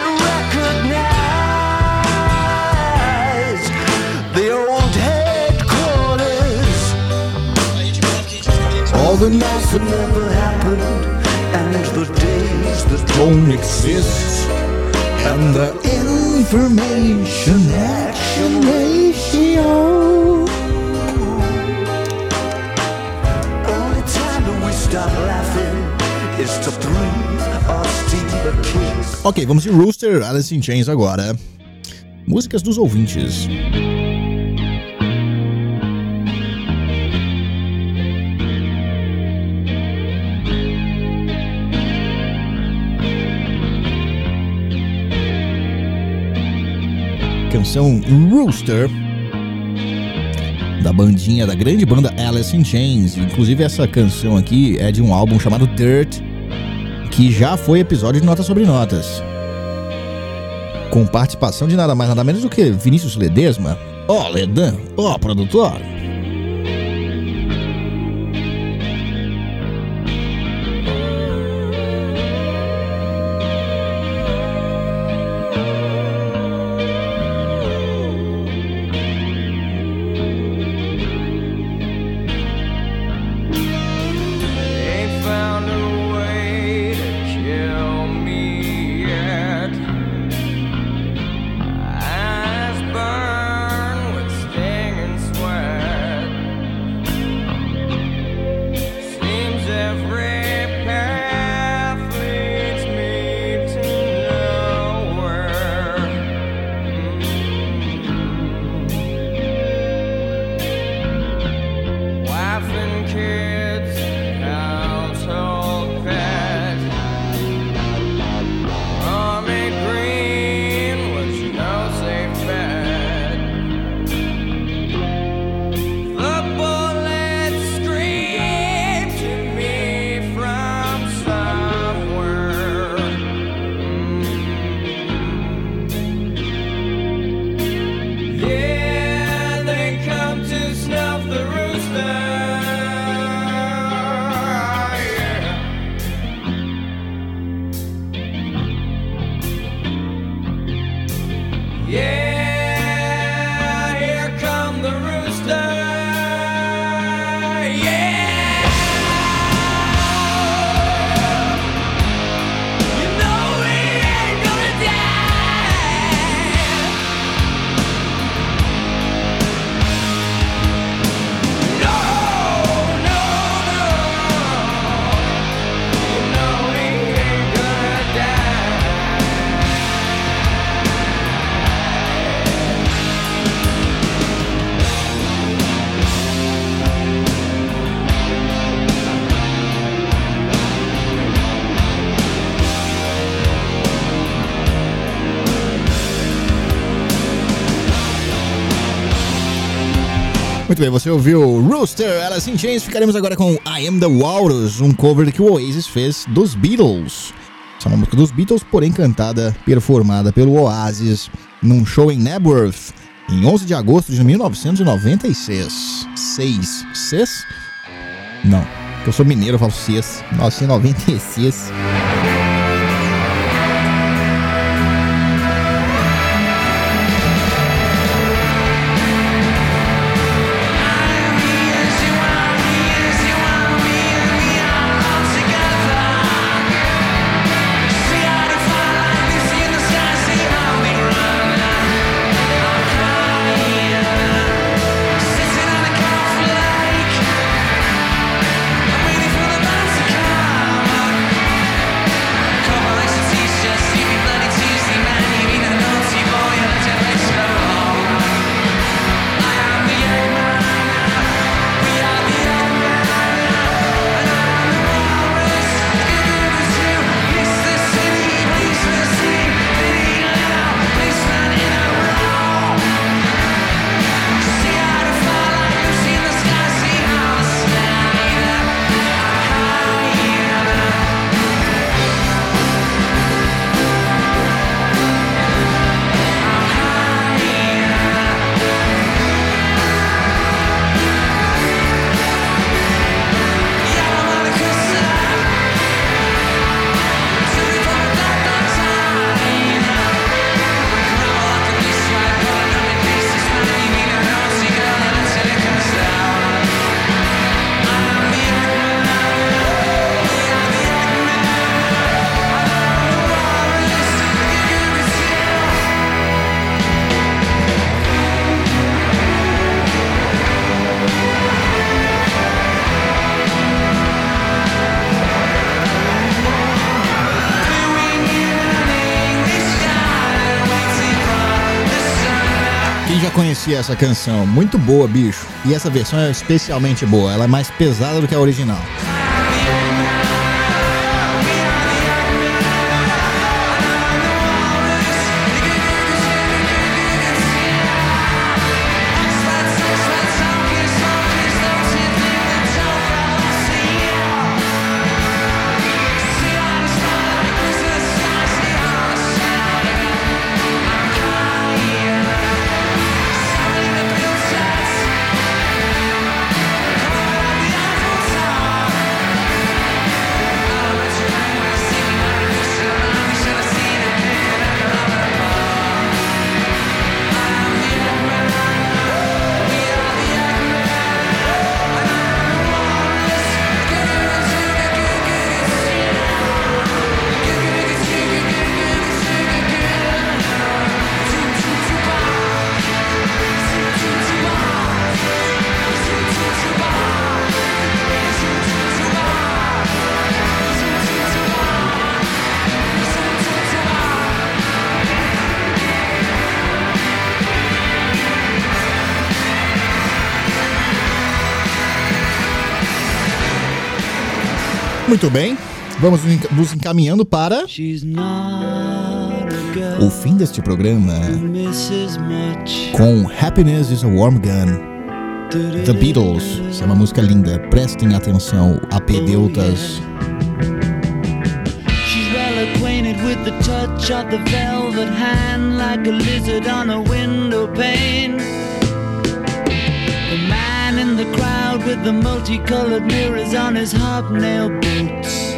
recognize the old headquarters. All the nights that never happened, and the days that don't exist, and the information action ratio. Only time that we stop laughing is to breathe or steal a kiss. Ok, vamos de Rooster, Alice in Chains agora. Músicas dos ouvintes. Canção Rooster, da bandinha, da grande banda Alice in Chains. Inclusive essa canção aqui é de um álbum chamado Dirt, que já foi episódio de Notas sobre Notas, com participação de nada mais nada menos do que Vinícius Ledesma. Ó, oh, Ledan, ó, oh, produtor. Eyes burn with stinging sweat. Muito bem, você ouviu Rooster, Alice in Chains. Ficaremos agora com I Am The Walrus, um cover que o Oasis fez dos Beatles. Essa é uma música dos Beatles, porém cantada, performada pelo Oasis num show em Knebworth, em onze de agosto de mil novecentos e noventa e seis. Seis. Seis? Não, porque eu sou mineiro, eu falo seis. mil novecentos e noventa e seis. Conhecia essa canção, muito boa, bicho. E essa versão é especialmente boa, ela é mais pesada do que a original. Muito bem, vamos nos encaminhando para o fim deste programa com Happiness is a Warm Gun, The Beatles. Essa é uma música linda, prestem atenção, apedeutas. She's well acquainted with the touch of the velvet hand, like a lizard on a window pane. The man in the crowd with the multicolored mirrors on his hobnail boots,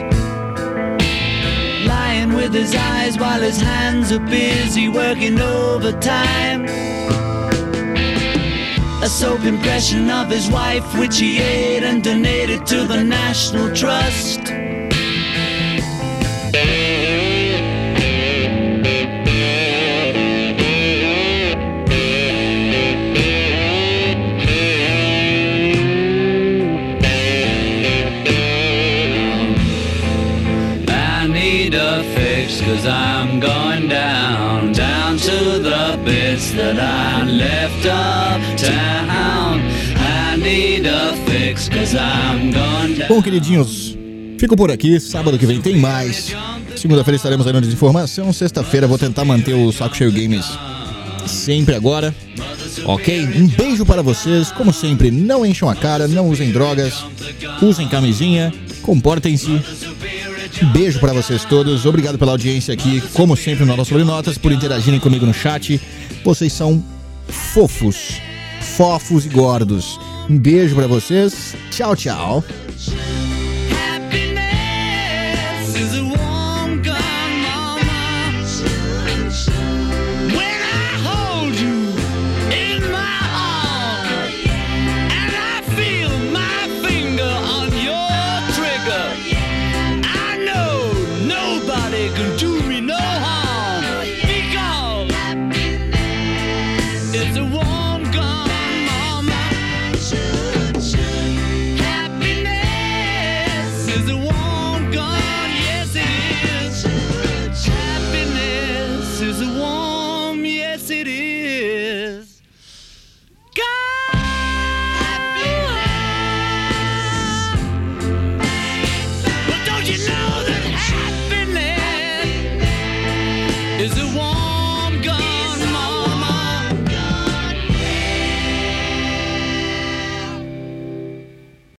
lying with his eyes while his hands are busy working overtime. A soap impression of his wife which he ate and donated to the National Trust. Cause I'm going down, down to the bits that I left uptown. I need a fix cause I'm going down. Bom, queridinhos, fico por aqui. Sábado que vem tem mais. Segunda-feira estaremos aí na desinformação. Sexta-feira vou tentar manter o Saco Cheio Games sempre agora, ok? Um beijo para vocês, como sempre, não encham a cara, não usem drogas, usem camisinha, comportem-se. Um beijo para vocês todos, obrigado pela audiência aqui, como sempre, no Nota Sobre Notas, por interagirem comigo no chat. Vocês são fofos, fofos e gordos. Um beijo para vocês, tchau, tchau. Is the warm gun.